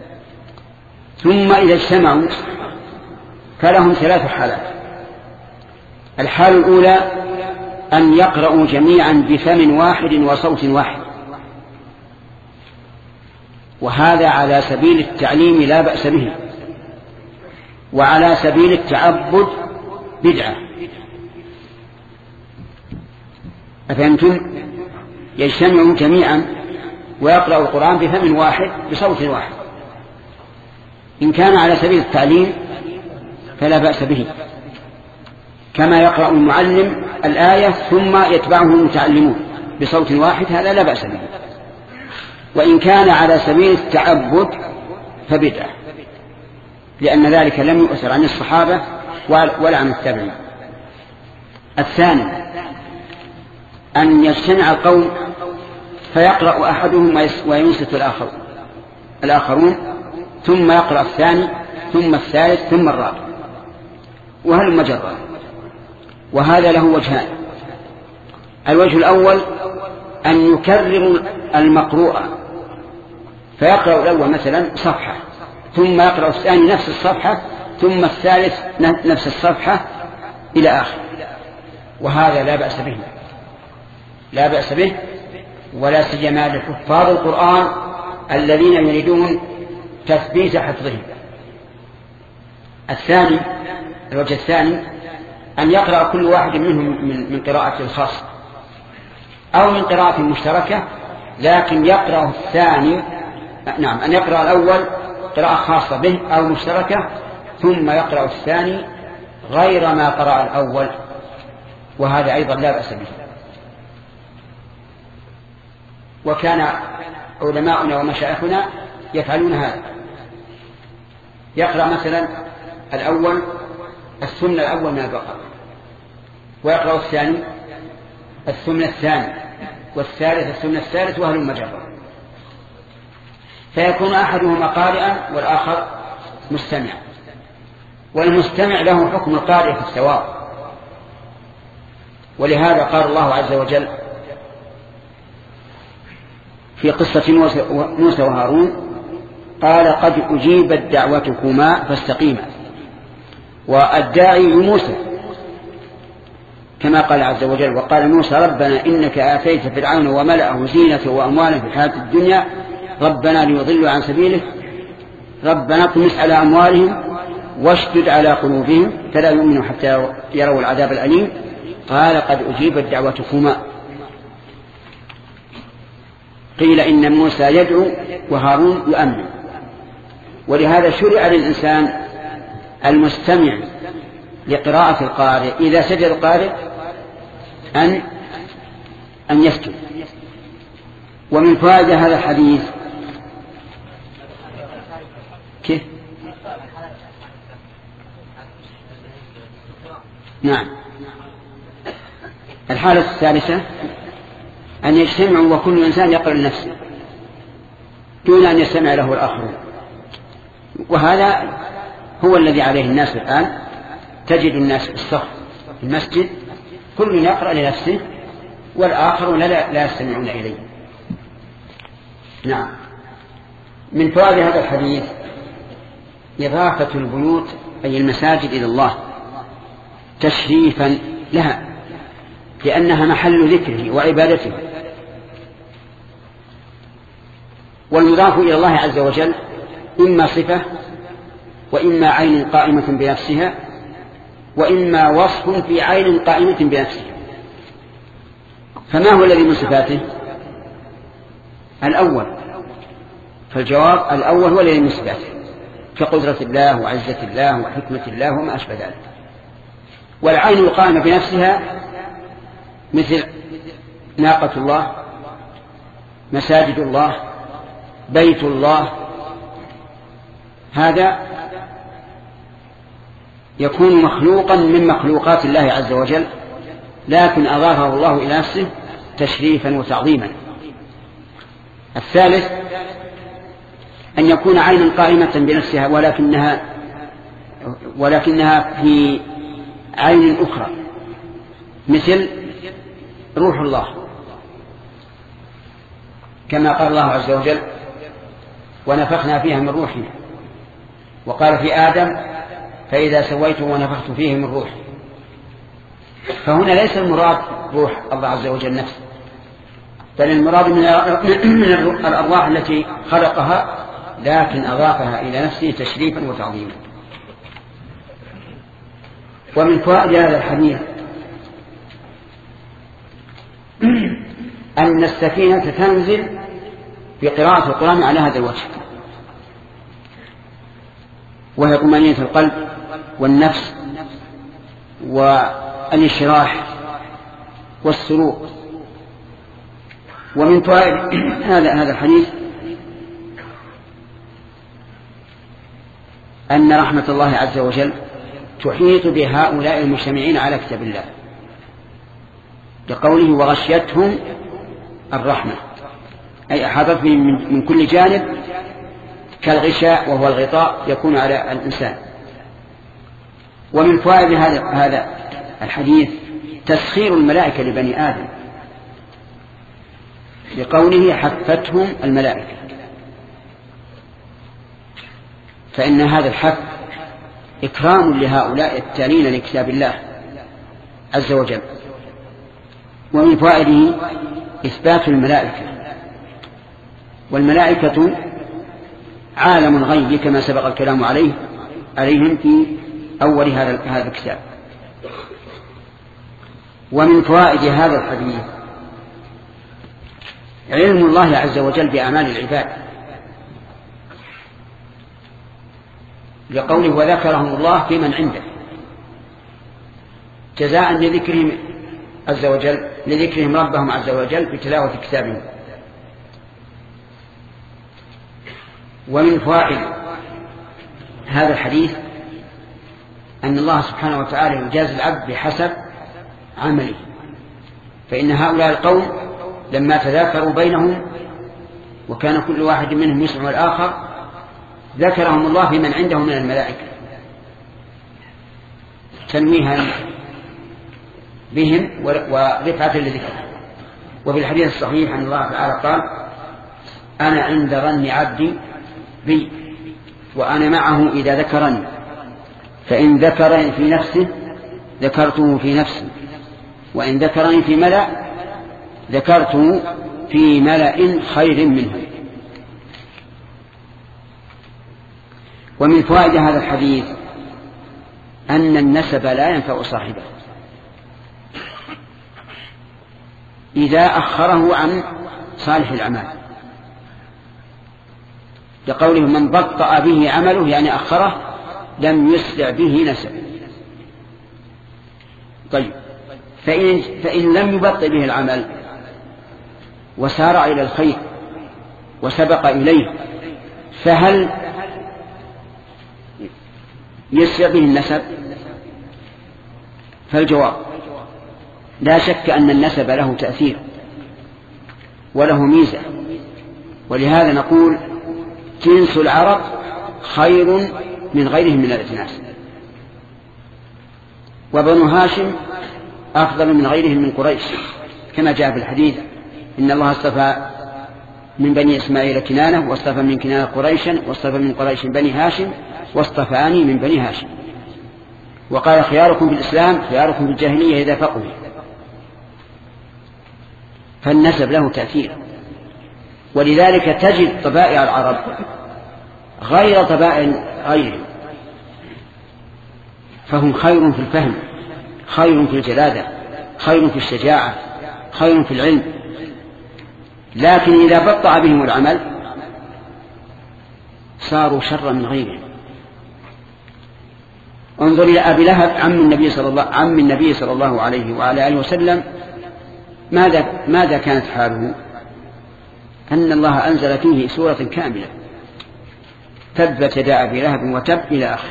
ثم إذا اجتمعوا فلهم ثلاث حالات. الحال الأولى أن يقرأوا جميعا بفم واحد وصوت واحد، وهذا على سبيل التعليم لا بأس به، وعلى سبيل التعبد بدعة. أفهمتم؟ يجتمعوا جميعا ويقرأ القرآن بفم واحد بصوت واحد. إن كان على سبيل التعليم فلا بأس به، كما يقرأ المعلم الآية ثم يتبعه المتعلمون بصوت واحد، هذا لا بأس به. وإن كان على سبيل التعبد فبدعة، لأن ذلك لم يؤثر عن الصحابة ولا عن التابعين. الثاني أن يجتمع القوم فيقرأ أحدهم وينصت الآخر الآخرون، ثم يقرأ الثاني ثم الثالث ثم الرابع، وهل مجرى. وهذا له وجهان. الوجه الأول أن يكرر المقروء، فيقرأ الأول مثلا صفحة ثم يقرأ الثاني نفس الصفحة ثم الثالث نفس الصفحة إلى آخر، وهذا لا بأس به لا بأس به ولا سيما لحفاظ القرآن الذين يريدون تثبيت حفظهم. الثاني الوجه الثاني أن يقرأ كل واحد منهم من قراءة الخاص أو من قراءة مشتركة، لكن يقرأ الثاني نعم أن يقرأ الأول قراءة خاصة به أو مشتركة ثم يقرأ الثاني غير ما قرأ الأول، وهذا أيضا لا بأس به. وكان علماؤنا ومشايخنا يفعلون هذا، يقرأ مثلا الأول الثمن الأول من البقرة، ويقرأ الثاني الثمن الثاني، والثالث الثمن الثالث، وهلم جرا، فيكون أحدهما قارئا والآخر مستمعا، والمستمع له حكم القارئ في الثواب. ولهذا قال الله عز وجل في قصة موسى وهارون قال قد أجيبت دعوتكما فاستقيما، والداعي موسى كما قال عز وجل وقال موسى ربنا إنك آتيت فرعون وملأه زينة وأموالا في الحياة الدنيا ربنا ليضلوا عن سبيله ربنا اطمس على أموالهم واشدد على قلوبهم فلا يؤمنوا حتى يروا العذاب الأليم. قال قد أجيبت دعوتكما، قيل إن موسى يدعو وهارون يؤمن. ولهذا شرع للإنسان المستمع لقراءة القارئ إذا سجد القارئ أن أن يسجد. ومن فائدة هذا الحديث كيف؟ نعم. الحالة الثالثة أن يجتمعوا وكل إنسان يقرأ لنفسه دون أن يستمع له الآخرون، وهذا هو الذي عليه الناس الآن. تجد الناس في الصف في المسجد كل يقرأ لنفسه والآخرون لا, لا يستمعون إليه. نعم. من فوائد هذا الحديث إضافة البيوت أي المساجد إلى الله تشريفا لها، لأنها محل ذكره وعبادته. والمضاف إلى الله عز وجل إما صفة وإما عين قائمة بنفسها وإما وصف في عين قائمة بنفسها. فما هو الذي من صفاته؟ الأول، فالجواب الأول هو الذي من صفاته كقدرة الله وعزة الله وحكمة الله وما أشبه ذلك. والعين القائمة بنفسها مثل ناقة الله، مساجد الله، بيت الله، هذا يكون مخلوقا من مخلوقات الله عز وجل، لكن أضافه الله إلى نفسه تشريفا وتعظيما. الثالث أن يكون عينا قائمة بنفسها ولكنها ولكنها في عين أخرى، مثل روح الله، كما قال الله عز وجل ونفخنا فيها من روحنا، وقال في آدم فإذا سويته ونفخت فيه من روحي. فهنا ليس المراد روح الله عز وجل نفسه، بل المراد من الأرواح التي خلقها لكن أضافها إلى نفسه تشريفا وتعظيما. ومن فوائد هذا الحديث أن السكينة تنزل بقراءة القرآن على هذا الوجه، وهي طمأنينة القلب والنفس والانشراح والسرور. ومن فوائد هذا هذا الحديث أن رحمة الله عز وجل تحيط بهؤلاء المجتمعين على كتاب الله، لقوله وغشيتهم الرحمة، أي أحاطت بهم من كل جانب كالغشاء وهو الغطاء يكون على الإنسان. ومن فوائد هذا هذا الحديث تسخير الملائكة لبني آدم، لقوله حفتهم الملائكة. فإن هذا الحث إكرام لهؤلاء التالين لكتاب الله عز وجل. ومن فوائده إثبات الملائكة، والملائكة عالم الغيب كما سبق الكلام عليه عليهم في أول هذا هذا الكتاب. ومن فوائد هذا الحديث علم الله عز وجل بأعمال العباد، لقوله وذكرهم الله في من عنده، جزاء لذكرهم عز وجل لذكرهم ربهم عز وجل بتلاوة كتابهم. ومن فوائد هذا الحديث أن الله سبحانه وتعالى يجازي العبد بحسب عمله، فإن هؤلاء القوم لما تذاكروا بينهم وكان كل واحد منهم يسمع الآخر ذكرهم الله في من عنده من الملائكة تنويها بهم ورفعة لذكرهم. وفي الحديث الصحيح أن الله تعالى قال أنا عند ظن عبدي بي وأنا معه إذا ذكرني، فإن ذكرني في نفسه ذكرته في نفسي، وإن ذكرني في ملأ ذكرته في ملأ خير منه. ومن فوائد هذا الحديث أن النسب لا ينفع صاحبه إذا أخره عن صالح الأعمال، لقوله من بطأ به عمله يعني أخره لم يسرع به نسب. طيب فإن, فإن لم يبطئ به العمل وسارع إلى الخير وسبق إليه فهل يسرع به النسب؟ فالجواب لا شك أن النسب له تأثير وله ميزة، ولهذا نقول جنس العرب خير من غيرهم من الأجناس، وبنو هاشم أفضل من غيرهم من قريش كما جاء في الحديث إن الله اصطفى من بني إسماعيل كنانة واصطفى من كنانة قريشا واصطفى من قريش بني هاشم واصطفاني من بني هاشم، وقال خياركم في الإسلام خياركم في الجاهلية إذا فقهوا. فالنسب له تأثير، ولذلك تجد طبائع العرب غير طبائع غيرهم، فهم خير في الفهم، خير في الجلادة، خير في الشجاعة، خير في العلم، لكن إذا بطأ بهم العمل صاروا شر من غيرهم. انظر إلى أبي لهب عم النبي صلى الله عم النبي صلى الله عليه وعلى آله وسلم، ماذا ماذا كانت حاله؟ أن الله أنزل فيه سورة كاملة تبت يدا أبي لهب وتب إلى آخره.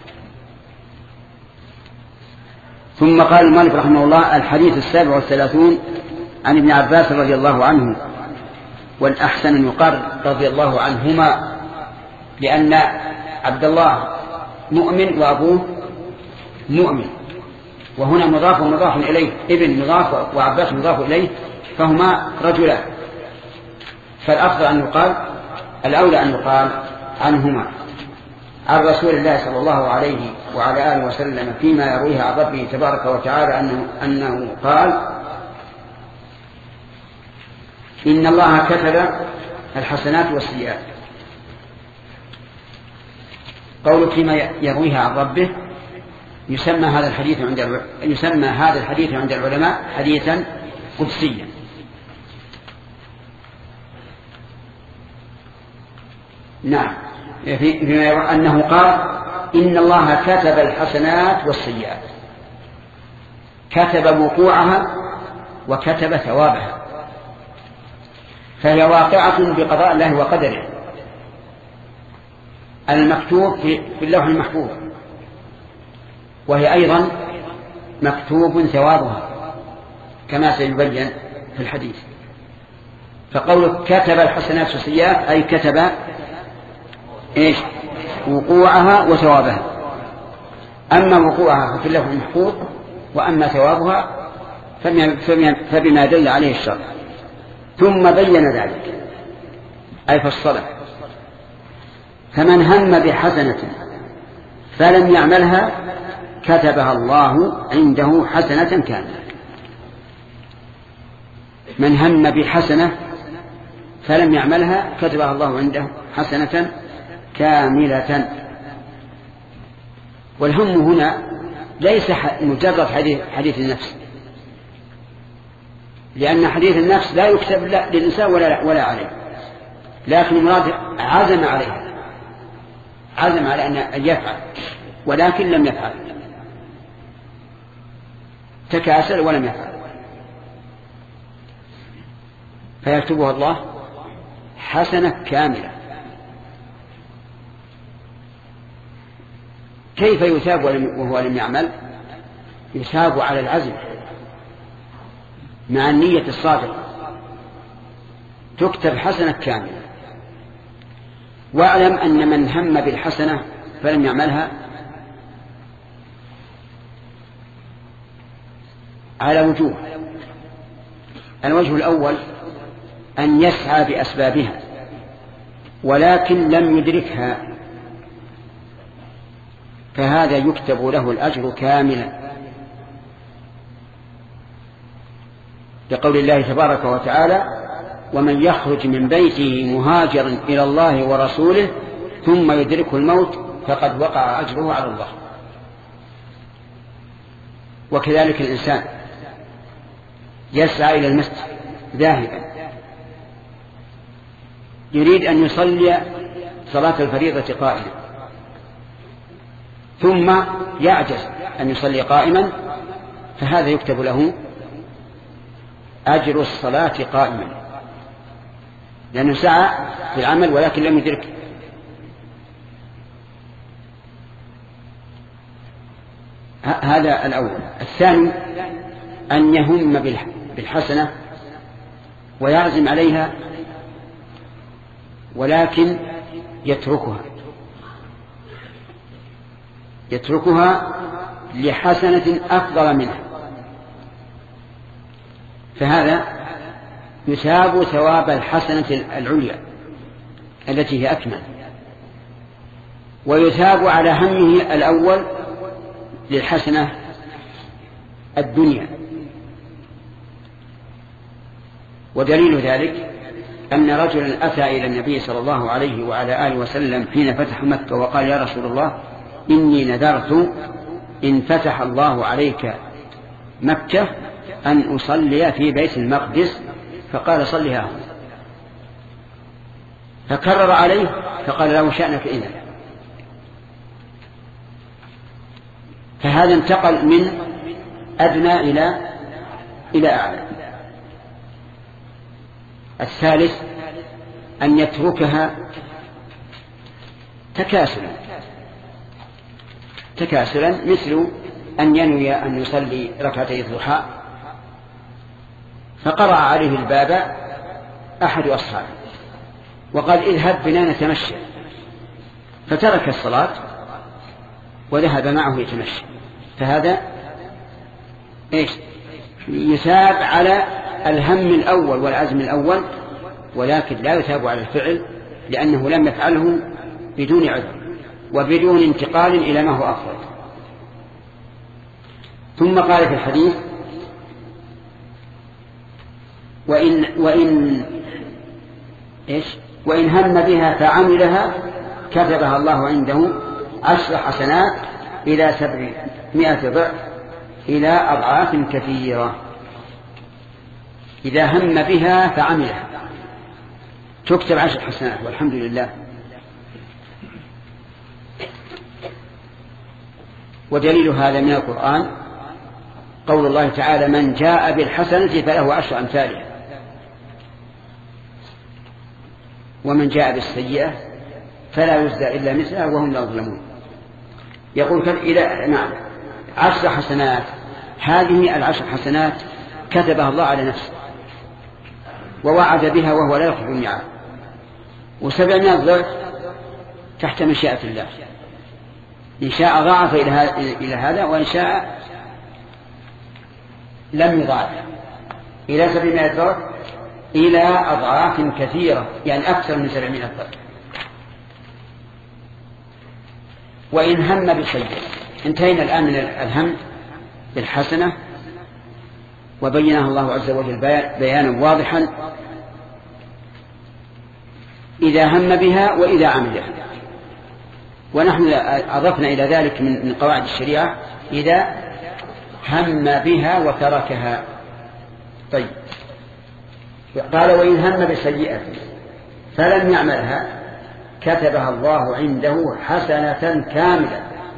ثم قال المؤلف رحمه الله الحديث السابع والثلاثون عن ابن عباس رضي الله عنه، والأحسن أن يقال رضي الله عنهما، لأن عبد الله مؤمن وأبوه مؤمن، وهنا مضاف ومضاف إليه، ابن مضاف وعباس مضاف إليه، فهما رجلان، فالأفضل أن يقال الأولى أن يقال عنهما عن رسول الله صلى الله عليه وعلى آله وسلم فيما يرويه عن ربه تبارك وتعالى أنه, أنه قال إن الله كتب الحسنات والسيئات. قوله فيما يرويه عن ربه يسمى هذا الحديث عند يسمى هذا الحديث عند العلماء حديثا قدسيا. نعم، فيما يرى أنه قال إن الله كتب الحسنات والسيئات، كتب وقوعها وكتب ثوابها، فهي واقعة بقضاء الله وقدره المكتوب في اللوح المحفوظ، وهي أيضا مكتوب ثوابها كما سيبين في الحديث. فقوله كتب الحسنات والسيئات أي كتب إيش؟ وقوعها وثوابها. أما وقوعها ففي اللوح المحفوظ، وأما ثوابها فبما دل عليه الشرع. ثم بين ذلك أي فصله، فمن هم بحسنة فلم يعملها كتبها الله عنده حسنة كاملة. من هم بحسنة فلم يعملها كتبها الله عنده حسنة كاملة. والهم هنا ليس مجرد حديث, حديث النفس، لأن حديث النفس لا يكتب للإنسان ولا, ولا عليه، لكن المراد عزم عليه، عزم على أن يفعل ولكن لم يفعل، تكاسل ولم يفعل، فيكتبها الله حسنة كاملة. كيف يثاب وهو لم يعمل؟ يثاب على العزم مع النية الصادقة، تكتب حسنة كاملة. واعلم أن من هم بالحسنة فلم يعملها على وجوه. الوجه الأول أن يسعى بأسبابها ولكن لم يدركها، فهذا يكتب له الأجر كاملا، لقول الله تبارك وتعالى: ومن يخرج من بيته مهاجرا إلى الله ورسوله ثم يدركه الموت فقد وقع أجره على الله. وكذلك الإنسان يسعى إلى المسجد ذاهبا يريد أن يصلي صلاة الفريضة قائما، ثم يعجز أن يصلي قائما، فهذا يكتب له أجر الصلاة قائما، لأنه سعى في العمل ولكن لم يدرك. هذا الأول. الثاني أن يهم بالحسنة ويعزم عليها ولكن يتركها يتركها لحسنة أفضل منها، فهذا يثاب ثواب الحسنة العليا التي هي أكمل، ويثاب على همه الأول للحسنة الدنيا. ودليل ذلك أن رجلا أتى إلى النبي صلى الله عليه وعلى آله وسلم حين فتح مكة وقال: يا رسول الله، إني نذرت إن فتح الله عليك مكة أن أصلي في بيت المقدس، فقال: صلها هنا. فكرر عليه فقال له: شأنك إذن. فهذا انتقل من أدنى إلى إلى أعلى. الثالث أن يتركها تكاسلا تكاسلا مثل أن ينوي أن يصلي ركعتي الضحى فقرأ عليه الباب أحد أصحابه وقال: اذهب بنا نتمشى، فترك الصلاة وذهب معه يتمشى، فهذا إيش؟ يثاب على الهم الأول والعزم الأول، ولكن لا يثاب على الفعل لأنه لم يفعله بدون عذر وبدون انتقال إلى ما هو أفضل. ثم قال في الحديث: وإن, وإن, إيش؟ وإن هم بها فعملها كتبها الله عنده عشر حسنات إلى سبعمائة ضعف إلى أضعاف كثيرة. إذا هم بها فعملها تكتب عشر حسنات، والحمد لله. ودليل هذا من القرآن قول الله تعالى: من جاء بالحسنة فله عشر أمثالها، ومن جاء بالسيئة فلا يجزى إلا مثلها وهم لا يظلمون. يقول إلى نعم عشر حسنات، هذه العشر حسنات كتبها الله على نفسه ووعد بها وهو لا يخلف الميعاد. وسبعمائة ضعف تحت مشيئة الله، إن شاء ضاعف إلى هذا وإن شاء لم يضاعف إلى سبعمائة ضعف إلى أضعاف كثيرة، يعني أكثر من سبعمائة ضعف. وإن هم بسيئة. انتهينا الآن من الهم بالحسنة وبينها الله عز وجل بيانا واضحا إذا هم بها وإذا عملها. ونحن أضفنا إلى ذلك من قواعد الشريعة إذا هم بها وتركها. طيب، قال وإن هم بسيئة فلم يعملها كتبها الله عنده حسنة كاملة.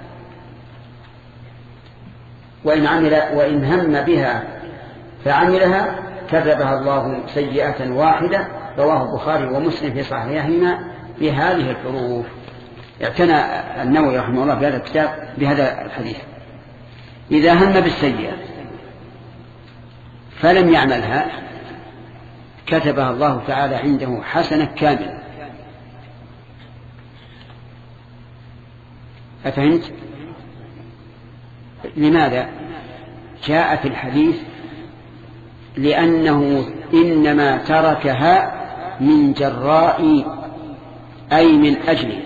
وإن عمل وإن هم بها فعملها كتبها الله سيئة واحدة. رواه البخاري ومسلم في صحيحهما بهذه الحروف. اعتنى النووي رحمه الله بهذا الكتاب بهذا الحديث. إذا هم بالسيئة فلم يعملها كتبها الله تعالى عنده حسنة كاملة. أفهمت؟ لماذا جاء في الحديث؟ لأنه إنما تركها من جراء أي من أجل،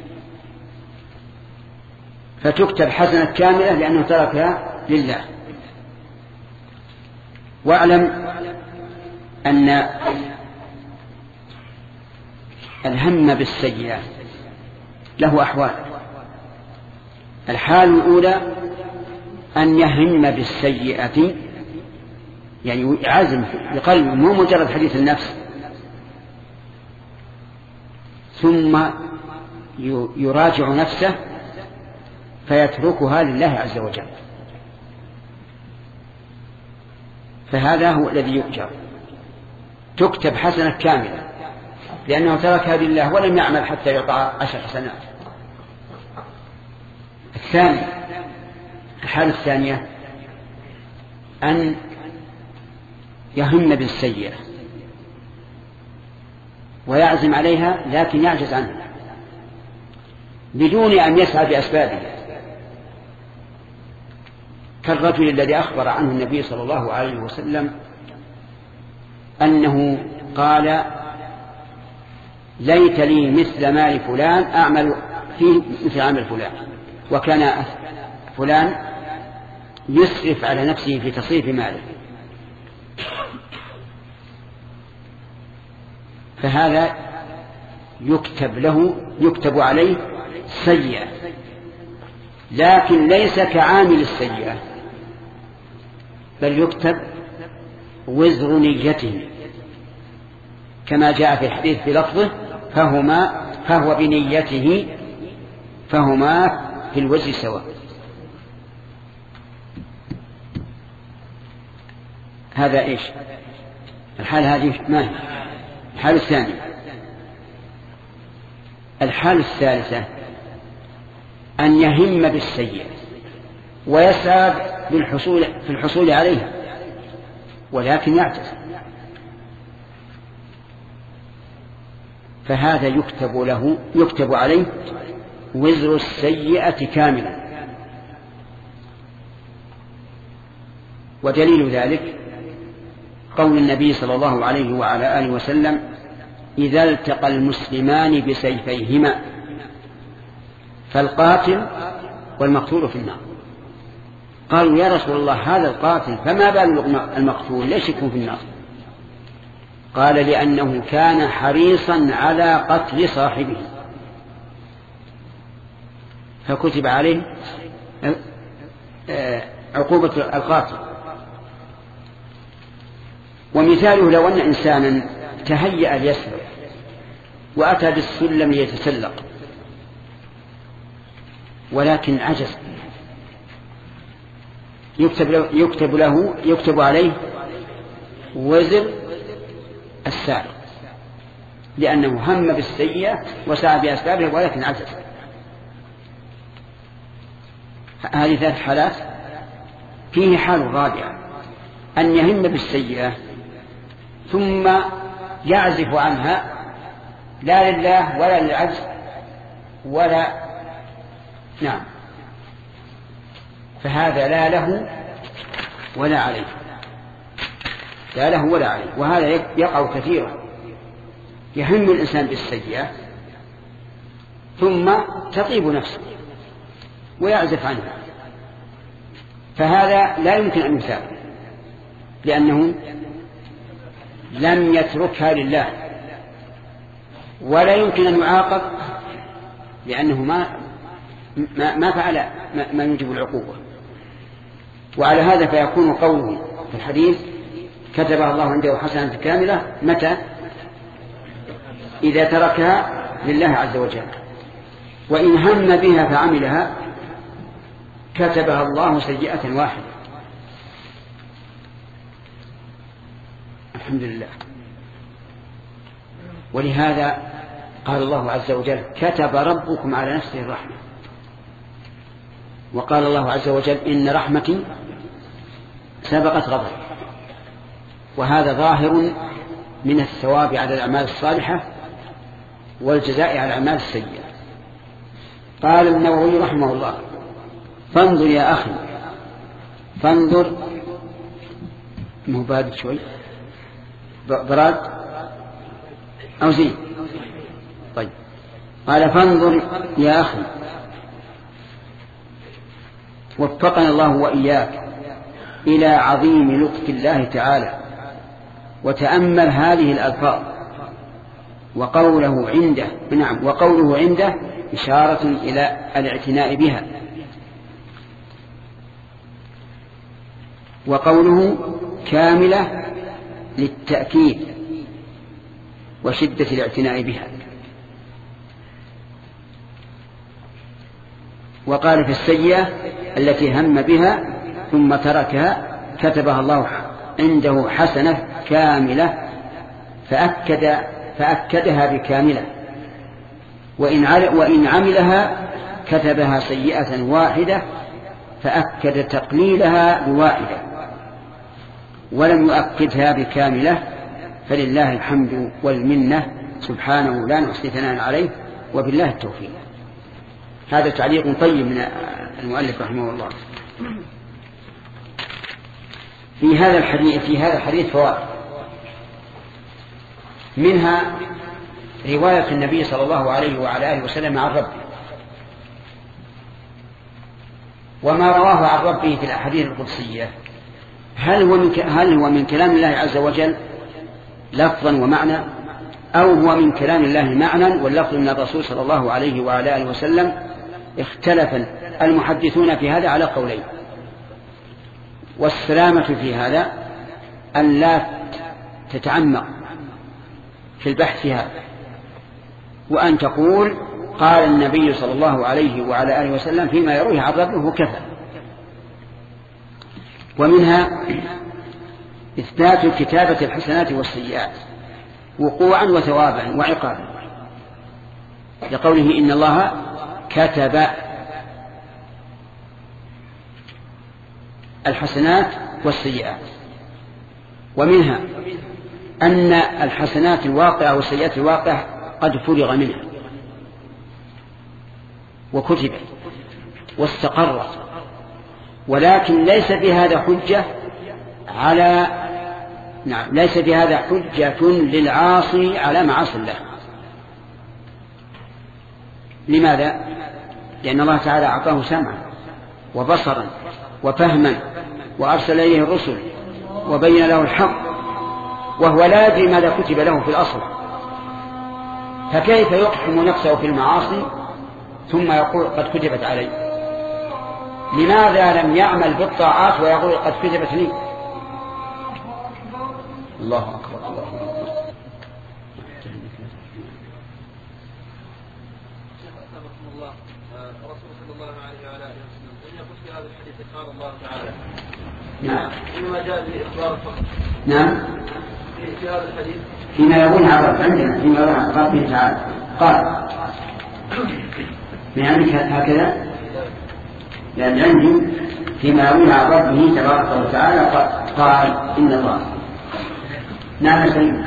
فتكتب حسنة كاملة لأنه تركها لله. واعلم أن الهم بالسيئة له أحوال. الحال الأولى أن يهم بالسيئة، يعني عزم بقلب مو مجرد حديث النفس، ثم يراجع نفسه فيتركها لله عز وجل، فهذا هو الذي يؤجر، تكتب حسنة كاملة لأنه تركها لله ولم يعمل حتى يعطى عشر حسنات. الثاني الحالة الثانية أن يهم بالسيئة ويعزم عليها لكن يعجز عنها بدون أن يسعى بأسبابها، كالرجل الذي أخبر عنه النبي صلى الله عليه وسلم أنه قال ليت لي مثل مال فلان أعمل فيه مثل عمل فلان، وكان فلان يسرف على نفسه في تصريف ماله، فهذا يكتب له يكتب عليه سيئة، لكن ليس كعامل السيئة، بل يكتب وزر نيته كما جاء في الحديث بلفظه فهما فهو بنيته فهما في الوزر سواء. هذا إيش الحال هذه؟ ما هي الحال الثاني؟ الحال الثالثة أن يهم بالسيئة ويسعى بالحصول في الحصول عليها ولكن يعجز، فهذا يكتب له يكتب عليه وزر السيئة كاملا. ودليل ذلك قول النبي صلى الله عليه وعلى آله وسلم إذا التقى المسلمان بسيفيهما فالقاتل والمقتول في النار. قالوا يا رسول الله هذا القاتل فما بال المقتول ليش يكون في النار؟ قال لأنه كان حريصا على قتل صاحبه فكتب عليه عقوبة القاتل. ومثاله لو أن إنسانا تهيأ ليسرق وأتى بالسلم ليتسلق ولكن عجز، يكتب له يكتب, له يكتب عليه وزر السارق لأنه هم بالسيئة وسعى بأسبابه ولكن عجز. هذه ثلاث حالات. فيه حال رابعة أن يهم بالسيئة ثم يعزف عنها لا لله ولا للعجز ولا نعم، فهذا لا له ولا عليه، لا له ولا عليه. وهذا يقع كثيرا، يهم الإنسان بالسيئة ثم تطيب نفسه ويعزف عنها، فهذا لا يمكن أن يساب لأنه لم يتركها لله، ولا يمكن أن يعاقب لأنه ما ما, ما فعل ما, ما يوجب العقوبة. وعلى هذا فيكون قوله في الحديث كتبها الله عنده حسنة كاملة متى؟ إذا تركها لله عز وجل. وإن هم بها فعملها كتبها الله سيئة واحدة. الحمد لله. ولهذا قال الله عز وجل كتب ربكم على نفسه الرحمة، وقال الله عز وجل إن رحمتي سبقت غضبي، وهذا ظاهر من الثواب على الأعمال الصالحة والجزاء على الأعمال السيئة. قال النووي رحمه الله فانظر يا أخي، فانظر مبادئ شوي براد أو زين. طيب قال فانظر يا أخي وفقنا الله وإياك إلى عظيم لطف الله تعالى، وتأمل هذه الألفاظ وقوله عنده، نعم وقوله عنده إشارة إلى الاعتناء بها، وقوله كاملة للتأكيد وشدة الاعتناء بها. وقال في السيئة التي هم بها ثم تركها كتبها الله عنده حسنة كاملة فأكد فأكدها بكاملة، وإن عملها كتبها سيئة واحدة فأكد تقليلها بواحدة، ولم يؤكدها بكاملة، فلله الحمد والمنة سبحانه لا نحصي ثناء عليه وبالله التوفيق. هذا تعليق طيب من المؤلف رحمه الله. في هذا الحديث في هذا الحديث فوائد، منها رواية النبي صلى الله عليه وعلى آله وسلم عن ربه، وما رواه عن ربه في الأحاديث القدسية هل هو من هل هو من كلام الله عز وجل لفظا ومعنى، أو هو من كلام الله معنى واللفظ من الرسول صلى الله عليه وعلى آله وسلم؟ اختلف المحدثون في هذا على قولين، والسلامة في هذا أن لا تتعمق في البحث في هذا، وأن تقول قال النبي صلى الله عليه وعلى آله وسلم فيما يرويه عن ربه كفى. ومنها إثبات كتابة الحسنات والسيئات وقوعا وثوابا وعقابا، لقوله إن الله كتب الحسنات والسيئات. ومنها أن الحسنات الواقعة والسيئات الواقعة قد فرغ منها وكتبت واستقرت، ولكن ليس في هذا حجة على نعم ليس في هذا حجة للعاصي على معاصي الله. لماذا؟ لأن الله تعالى أعطاه سمعا وبصرا وفهما وأرسل إليه الرسل وبين له الحق، وهو لا يدري ماذا كتب له في الأصل، فكيف يقحم نفسه في المعاصي ثم يقول قد كتبت علي؟ لماذا لم يعمل بالطاعات ويقول قد كتبت لي؟ الله أكبر الله أكبر. الرسول صلى الله عليه وعلى آله وسلم لم يقل في هذا الحديث قال الله تعالى، نعم إنما جاء به إخبار فقط. نعم في هذا الحديث فيما يقول عن رب عندنا فيما يقول عن ربه تعالى قال من عندك هكذا، لأن عندي فيما يقول عن ربه تبارك وتعالى قال إن الله. نعم سيدنا.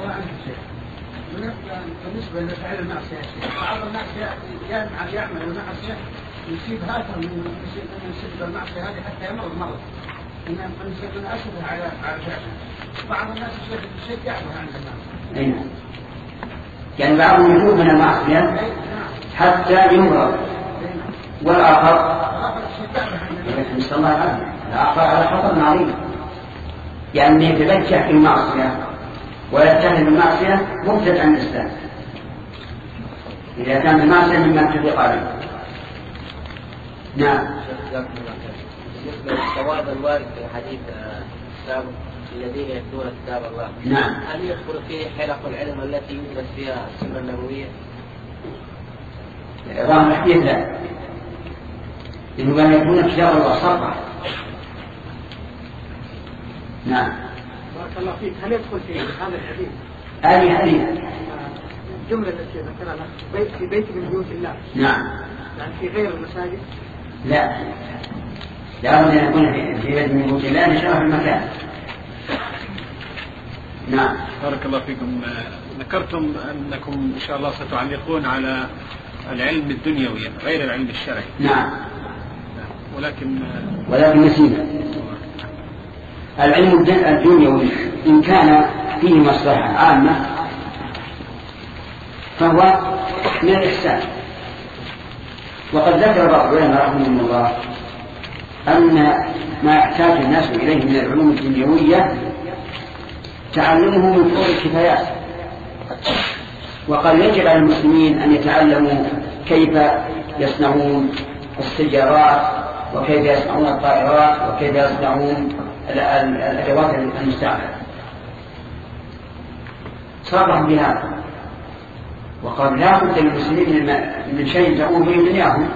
بالنسبة لفعل المعصية بعض الناس يعمل المعصية يصيب هاتف من يصيب المعصية هذه حتى يمر مرض إن من أسره على على فعله. بعض الناس الشيء يعمل عن المعصية. أي نعم. يعني بعضهم يتوب من المعصية حتى يمرض، والآخر نسأل الله العافية. الآخر على خطر عظيم، يعني يتبجح في المعصية ويتهم المعصية مبتدع عن الإسلام إذا كان المعصية مما اتفق عليه. نعم. بالنسبة للفوائد الوارد في حديث السابق الذين يتلون كتاب الله، نعم، هل يدخل فيه حلق العلم التي يدرس فيها السنة النبوية؟ ظاهر الحديث لا، إنه كان يكون كتاب الله صرفا. نعم. بارك الله فيك. هل يدخل في هذا الحديث هذه حديث الجملة التي ذكرها بيت في بيت من بيوت الله؟ نعم. يعني في غير المساجد؟ لا، لا بد أن يكون في بيت من بيوت الله لشرف المكان. نعم. بارك الله فيكم. ذكرتم أنكم إن شاء الله ستعلقون على العلم الدنيوي غير العلم الشرعي. نعم. ولكن ولكن نسينا العلم الدنيوي إن كان فيه مصلحة عامة فهو من الإحسان. وقد ذكر بعض العلماء رحمهم الله أن ما يحتاج الناس إليه من العلوم الدنيوية تعلمه من فروض الكفايات، وقال يجب على المسلمين أن يتعلموا كيف يصنعون السيارات وكيف يصنعون الطائرات وكيف يصنعون الأدوات المستعملة. صرح بهذا وقال لا بد للمسلمين من شيء تقوم به دنياهم،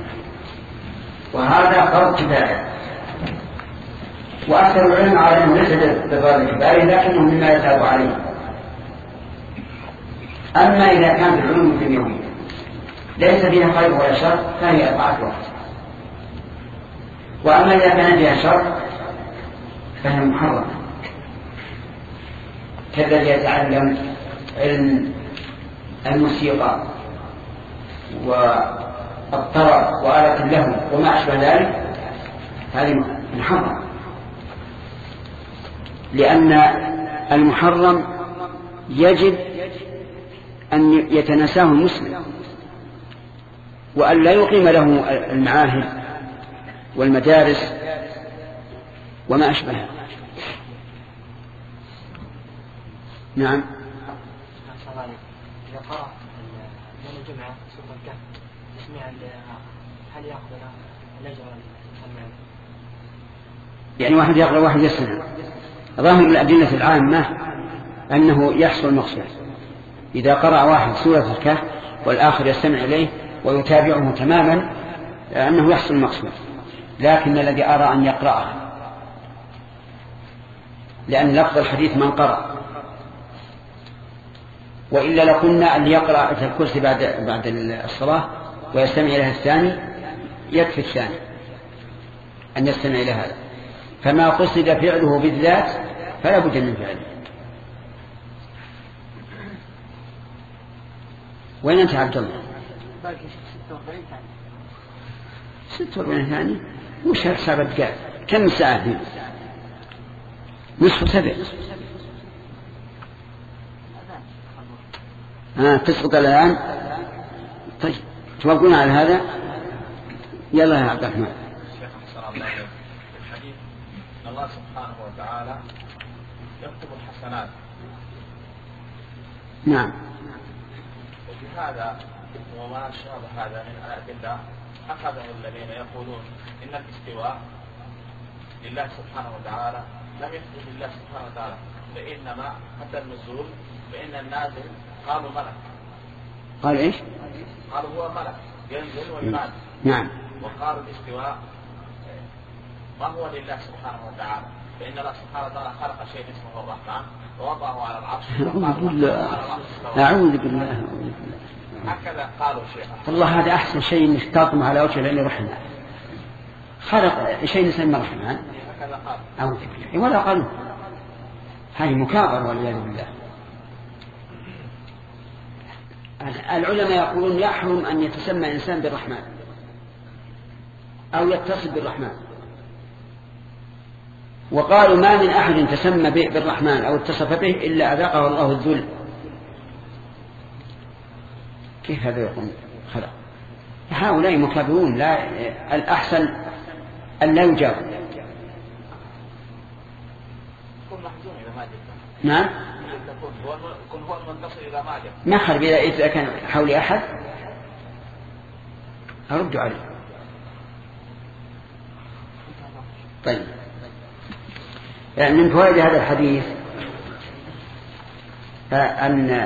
وهذا فرض كفاية. وأكثر العلم على أنه ليس بفرض كفاية لكنه مما يتابع عليه. أما إذا كانت العلوم الدنيوية ليس فيها خير ولا شر فهي أطاعة وقت، وأما إذا كان فيها شر فهي محرمة، كالذي يتعلم علم الموسيقى والطرب وآلة اللهو وما أشبه ذلك، هذه محرمة، لأن المحرم يجب أن يتناساه المسلم وأن لا يقيم له المعاهد والمدارس وما أشبه. نعم. إذا قرأ يوم الجمعة سورة الكهف يسمع هل يأخذ الأجر المال؟ يعني واحد يقرأ واحد يسمع. ظاهر الأدلة العامة أنه يحصل المقصود إذا قرأ واحد سورة الكهف والآخر يستمع إليه ويتابعه تماما أنه يحصل المقصود، لكن الذي أرى أن يقرأه لأن لفظ الحديث من قرأ، وإلا لقلنا أن يقرأ آية الكرسي بعد بعد الصلاة ويستمع إلى الثاني يكفي الثاني أن يستمع إلى هذا، فما قصد فعله بالذات فلا بد من فعله. وين أنت عبد الله؟ باقي ستة وأربعين ثانية. ستة وأربعين ثانية وش حساب الدقائق؟ كم ساعة فيه؟ نصف سبع. ها تسقط الآن. طيب توقعون على هذا. يلا يا عبد الرحمن. الشيخ حسن الله عليه الحديث أن الله سبحانه وتعالى يكتب الحسنات. نعم. وفي هذا وما شابه هذا من الأدلة أخذه الذين يقولون إن الاستواء لله سبحانه وتعالى لم يثبت لله سبحانه وتعالى، فإنما حتى النزول فإن النازل قالوا ملك. قال إيش؟ قالوا هو ملك ينزل وينازل. نعم. وقالوا الاستواء ما هو لله سبحانه وتعالى، فإن الله سبحانه وتعالى خلق شيء اسمه الرحمن ووضعه على العرش. أعوذ بالله. أعوذ بالله. هكذا قالوا شيخ. والله هذا أحسن شيء إنك تطمع على وجه لأنه رحمة. خلق شيء يسمى الرحمن. هكذا قال. أعوذ بالله. ولا قالوا. هذه مكابرة والعياذ بالله. العلماء يقولون يحرم أن يتسمى إنسان بالرحمن أو يتصل بالرحمن، وقالوا ما من أحد تسمى بالرحمن أو اتصف به إلا أذاقه الله الذل. كيف هذا يقول خلق؟ هؤلاء مكابرون. لا الأحسن أن لا يجاب. نعم ما خرب إذا كان حولي أحد أرد عليه. طيب يعني من فوائد هذا الحديث أن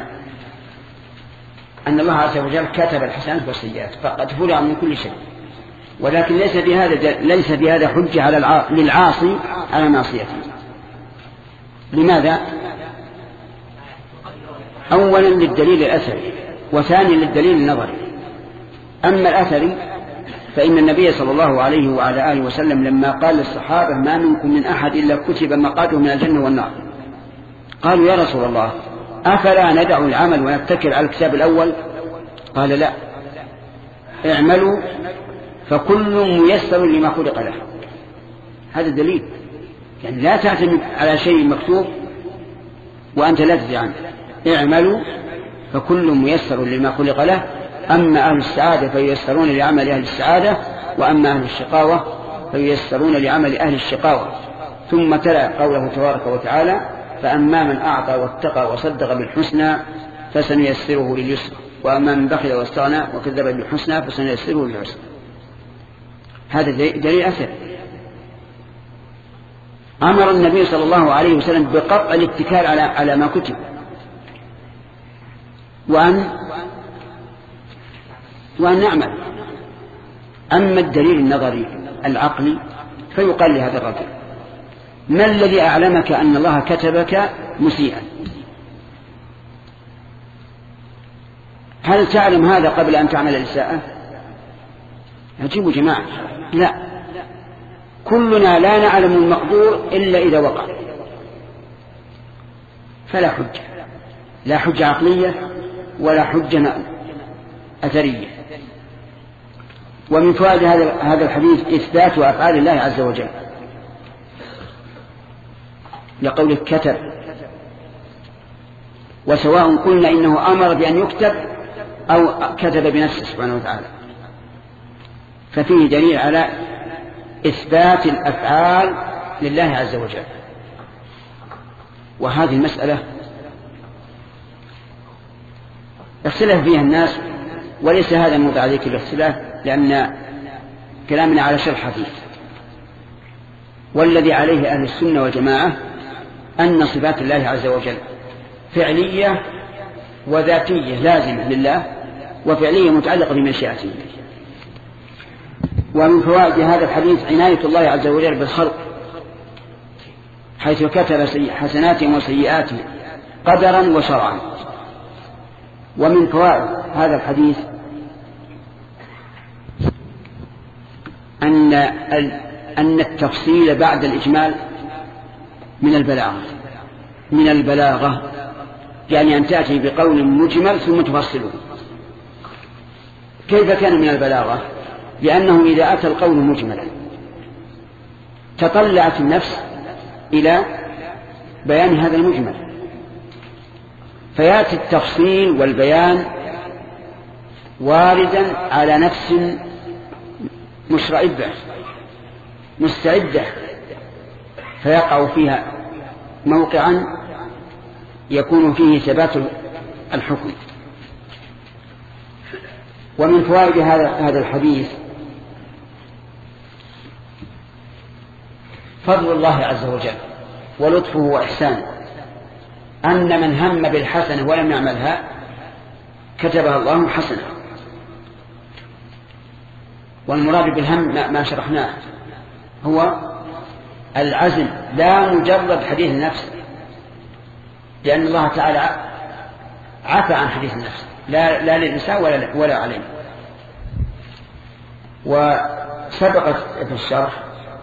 أن الله عز وجل كتب الحسنات والسيئات فقد فرع من كل شيء، ولكن ليس بهذا ليس بهذا حجة على الع... للعاصي على معصيته. لماذا؟ أولا للدليل الأثري، وثانيا للدليل النظري. أما الأثري فإن النبي صلى الله عليه وعلى آله وسلم لما قال للصحابة ما منكم من أحد إلا كتب مقعده من الجنة والنار، قالوا يا رسول الله أفلا ندع العمل ونتكل على الكتاب الأول؟ قال لا، اعملوا فكل ميسر لما خلق له. هذا دليل، يعني لا تعتمد على شيء مكتوب وأنت لا تدري عنه. اعملوا فكل ميسر لما خلق له، أما أهل السعادة فييسرون لعمل أهل السعادة، وأما أهل الشقاوة فييسرون لعمل أهل الشقاوة. ثم تلا قوله تبارك وتعالى فأما من أعطى واتقى وصدق بالحسنى فسنيسره لليسر، وأما من بخل واستغنى وكذب بالحسنى فسنيسره للعسر. هذا دليل أثر. أمر النبي صلى الله عليه وسلم بقطع الاتكال على على ما كتب، وأن وأن نعمل. أما الدليل النظري العقلي فيقال لهذا الرجل ما الذي أعلمك أن الله كتبك مسيئا؟ هل تعلم هذا قبل أن تعمل الإساءة؟ أجيبوا جماعة لا، كلنا لا نعلم المقدور إلا إذا وقع، فلا حجة، لا حجة عقلية ولا حجة أثرية. ومن فوائد هذا الحديث إثبات أفعال الله عز وجل، لقوله كتب، وسواء قلنا إنه أمر بأن يكتب أو كتب بنفسه سبحانه وتعالى، ففيه دليل على إثبات الأفعال لله عز وجل. وهذه المسألة اختلف فيها الناس، وليس هذا موضع ذكر الاختلاف، لأن كلامنا على شرح حديث. والذي عليه أهل السنة والجماعة أن صفات الله عز وجل فعلية وذاتية لازمة لله، وفعلية متعلقة بمشيئته. ومن فوائد هذا الحديث عناية الله عز وجل بالخلق، حيث كتب حسناتهم وسيئاتهم قدرا وشرعا. ومن فوائد هذا الحديث أن أن التفصيل بعد الإجمال من البلاغة من البلاغة يعني أن تأتي بقول مجمل ثم تفصله. كيف كان من البلاغة؟ لأنه إذا أتى القول مجملا تطلعت النفس إلى بيان هذا المجمل، فيأتي التفصيل والبيان واردا على نفس مشرعبة مستعدة، فيقع فيها موقعا يكون فيه ثبات الحكم. ومن فوائد هذا الحديث فضل الله عز وجل ولطفه وإحسانه، أن من هم بالحسنة ولم يعملها كتبها الله حسنة. والمراد بالهم ما شرحناه هو العزم، لا مجرد حديث النفس، لأن الله تعالى عفى عن حديث النفس، لا, لا للنساء ولا, ولا عليه. وسبقت في الشرح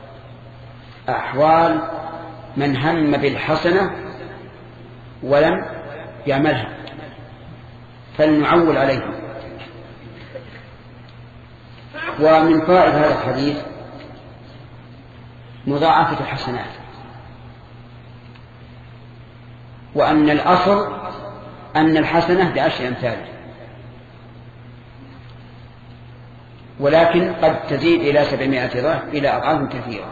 أحوال من هم بالحسنة ولم يعملها، فلنعول عليه. ومن فائدة هذا الحديث مضاعفة الحسنات، وأن الأصل أن الحسنة بعشر أمثاله. ولكن قد تزيد إلى سبعمائة ضعف إلى أضعاف كثيرة.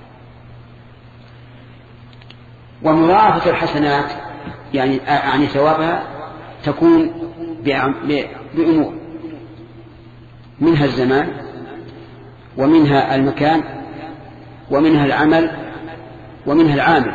ومضاعفة الحسنات يعني يعني ثوابها تكون بأمور، منها الزمان، ومنها المكان، ومنها العمل، ومنها العامل.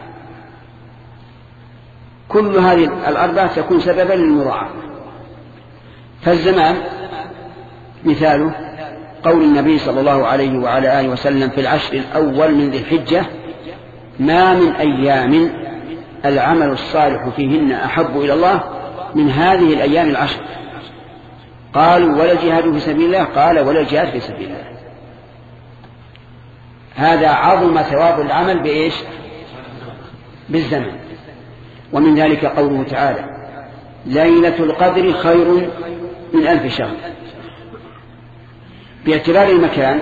كل هذه الأربعة تكون سببا للمضاعفة. فالزمان مثاله قول النبي صلى الله عليه وعلى آله وسلم في العشر الأول من ذي الحجة: ما من أيام العمل الصالح فيهن أحب إلى الله من هذه الأيام العشر. قالوا: ولا الجهاد في سبيل الله؟ قال: ولا الجهاد في سبيل الله. هذا عظم ثواب العمل بإيش؟ بالزمن. ومن ذلك قوله تعالى: ليلة القدر خير من ألف شهر. باعتبار المكان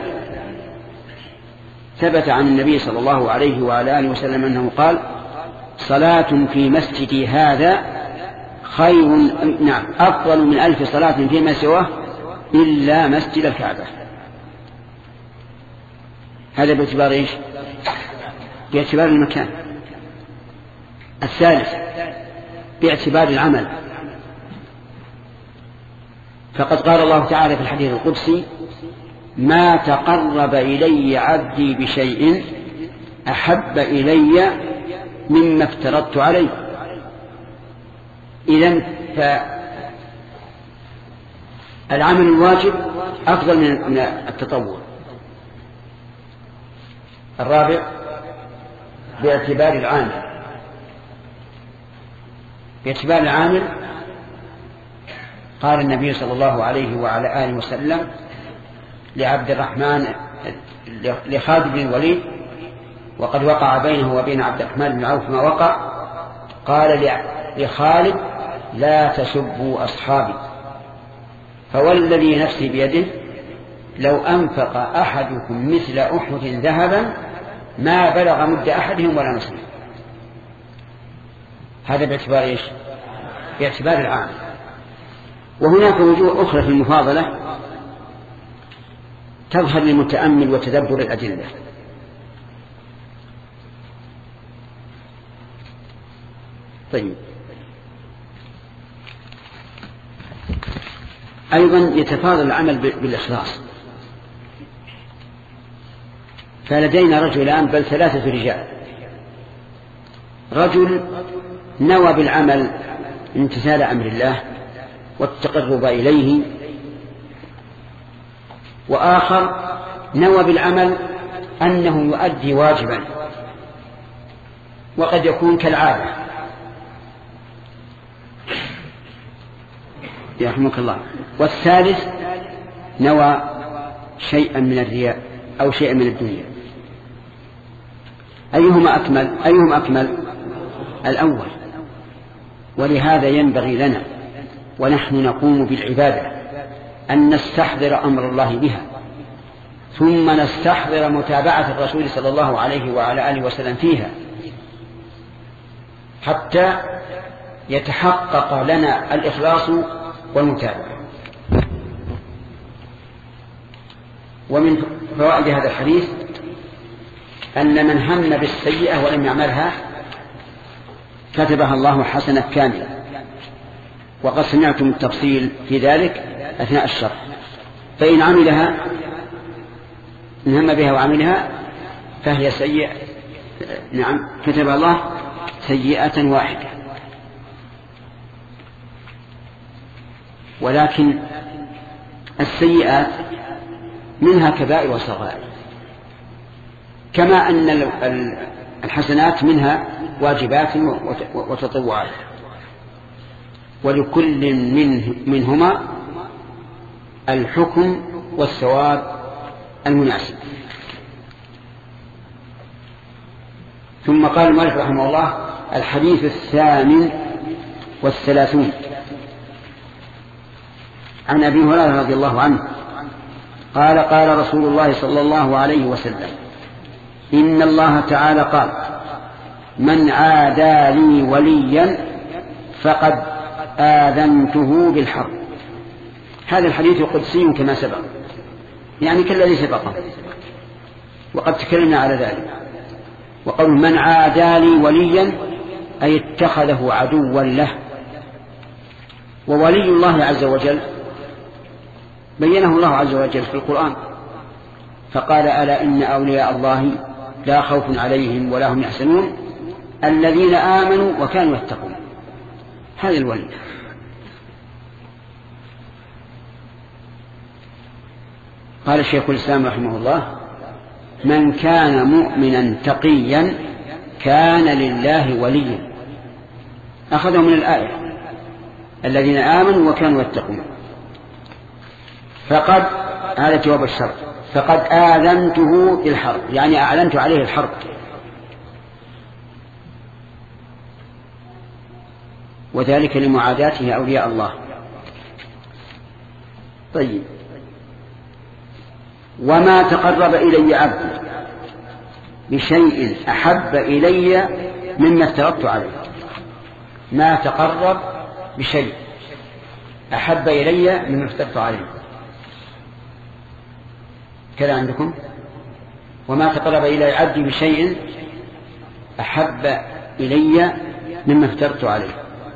ثبت عن النبي صلى الله عليه وعلى آله وسلم أنه قال: صلاة في مسجدي هذا خير نعم أفضل من ألف صلاة فيما سواه إلا مسجد الكعبة. هذا باعتبار إيش؟ باعتبار المكان. الثالث باعتبار العمل، فقد قال الله تعالى في الحديث القدسي: ما تقرب إلي عبدي بشيء أحب إلي مما افترضت عليه. إذن فالعمل الواجب أفضل من التطوع. الرابع باعتبار العامل. باعتبار العامل قال النبي صلى الله عليه وعلى آله وسلم لعبد الرحمن لخالد بن الوليد، وقد وقع بينه وبين عبد الرحمن بن عوف ما وقع، قال لخالد: لا تسبوا أصحابي، فوالذي نفسي بيده لو أنفق أحدكم مثل أحد ذهبا ما بلغ مد أحدهم ولا نصيف. هذا باعتبار إيش؟ باعتبار العام. وهناك وجوه أخرى في المفاضلة تظهر للمتأمل وتدبر الأدلة. طيب، أيضا يتفاضل العمل بالإخلاص. فلدينا رجلان بل ثلاثة رجال: رجل نوى بالعمل امتثال أمر الله والتقرب إليه، وآخر نوى بالعمل أنه يؤدي واجبا وقد يكون كالعادة. يرحمك الله. والثالث نوى شيئا من الرياء أو شيئا من الدنيا. أيهما أكمل؟ أيهم أكمل؟ الأول. ولهذا ينبغي لنا ونحن نقوم بالعبادة أن نستحضر أمر الله بها، ثم نستحضر متابعة الرسول صلى الله عليه وعلى آله وسلم فيها، حتى يتحقق لنا الإخلاص والمتابعة. ومن فوائد هذا الحديث أن من هم بالسيئة ولم يعملها كتبها الله حسنة كاملة، وقد سمعتم التفصيل في ذلك أثناء الشرح. فإن عملها إن هم بها وعملها فهي سيئة، نعم كتب الله سيئة واحدة. ولكن السيئات منها كبائر وصغائر، كما أن الحسنات منها واجبات وتطوعات، ولكل منه منهما الحكم والثواب المناسب. ثم قال المؤلف رحمه الله: الحديث الثامن والثلاثون عن أبي هريرة رضي الله عنه قال: قال رسول الله صلى الله عليه وسلم: إن الله تعالى قال: من عادى لي وليا فقد آذنته بالحرب. هذا الحديث قدسي كما سبق، يعني كالذي سبقه، وقد تكلمنا على ذلك. وقول من عادى لي وليا أي اتخذه عدوا له. وولي الله عز وجل بينه الله عز وجل في القرآن فقال ألا إن أولياء الله لا خوف عليهم ولا هم يحزنون الذين آمنوا وكانوا يتقون. هذا الولي. قال الشيخ الإسلام رحمه الله من كان مؤمنا تقيا كان لله وليا. أخذوا من الآية الذين آمنوا وكانوا يتقون. فقد هذا جواب الشرط فقد آذنته بالحرب يعني أعلنت عليه الحرب. وذلك لمعاداته أولياء الله. طيب وما تقرب إلي عبدي بشيء أحب إلي مما افترضت عليه. ما تقرب بشيء أحب إلي مما افترضت عليه كذا عندكم. وما تقرب إلي عبدي بشيء أحب إلي مما افترضت عليه.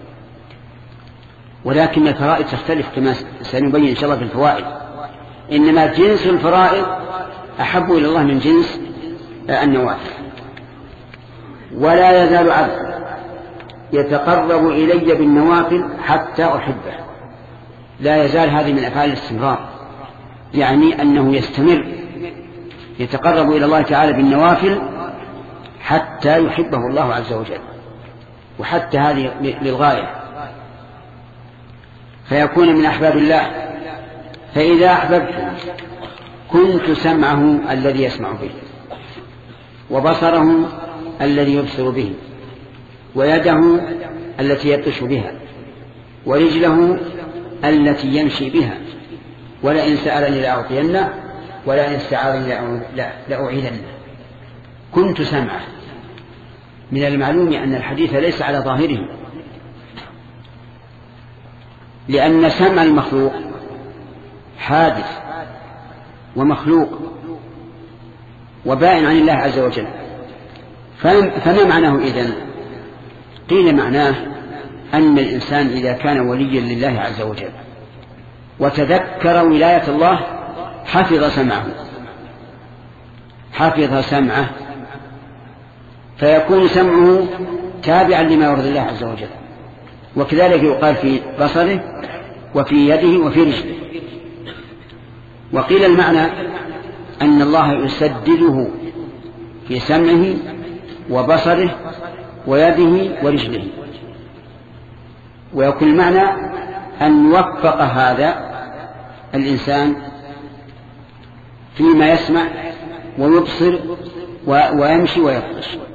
ولكن الفرائض تختلف كما سنبين إن شاء الله في الفوائد. إنما جنس الفرائض أحب إلى الله من جنس النوافل. ولا يزال عبد يتقرب إلي بالنوافل حتى أحبه. لا يزال هذه من أفعال الاستمرار يعني أنه يستمر يتقرب إلى الله تعالى بالنوافل حتى يحبه الله عز وجل. وحتى هذه للغاية فيكون من أحباب الله. فإذا أحببت كنت سمعه الذي يسمع به وبصره الذي يبصر به ويده التي يبطش بها ورجله التي يمشي بها ولئن سألني لأعطينه ولئن استعاذني لأعيذنه. كنت سمعه. من المعلوم أن الحديث ليس على ظاهره لأن سمع المخلوق حادث ومخلوق وبائن عن الله عز وجل. فما معناه إذن؟ قيل معناه أن الإنسان إذا كان وليا لله عز وجل وتذكر ولاية الله حفظ سمعه حفظ سمعه فيكون سمعه تابعا لما يرضي الله عز وجل. وكذلك يقال في بصره وفي يده وفي رجله. وقيل المعنى أن الله يسدده في سمعه وبصره ويده ورجله. ويكون المعنى أن يوفق هذا الإنسان فيما يسمع ويبصر ويمشي ويبطش.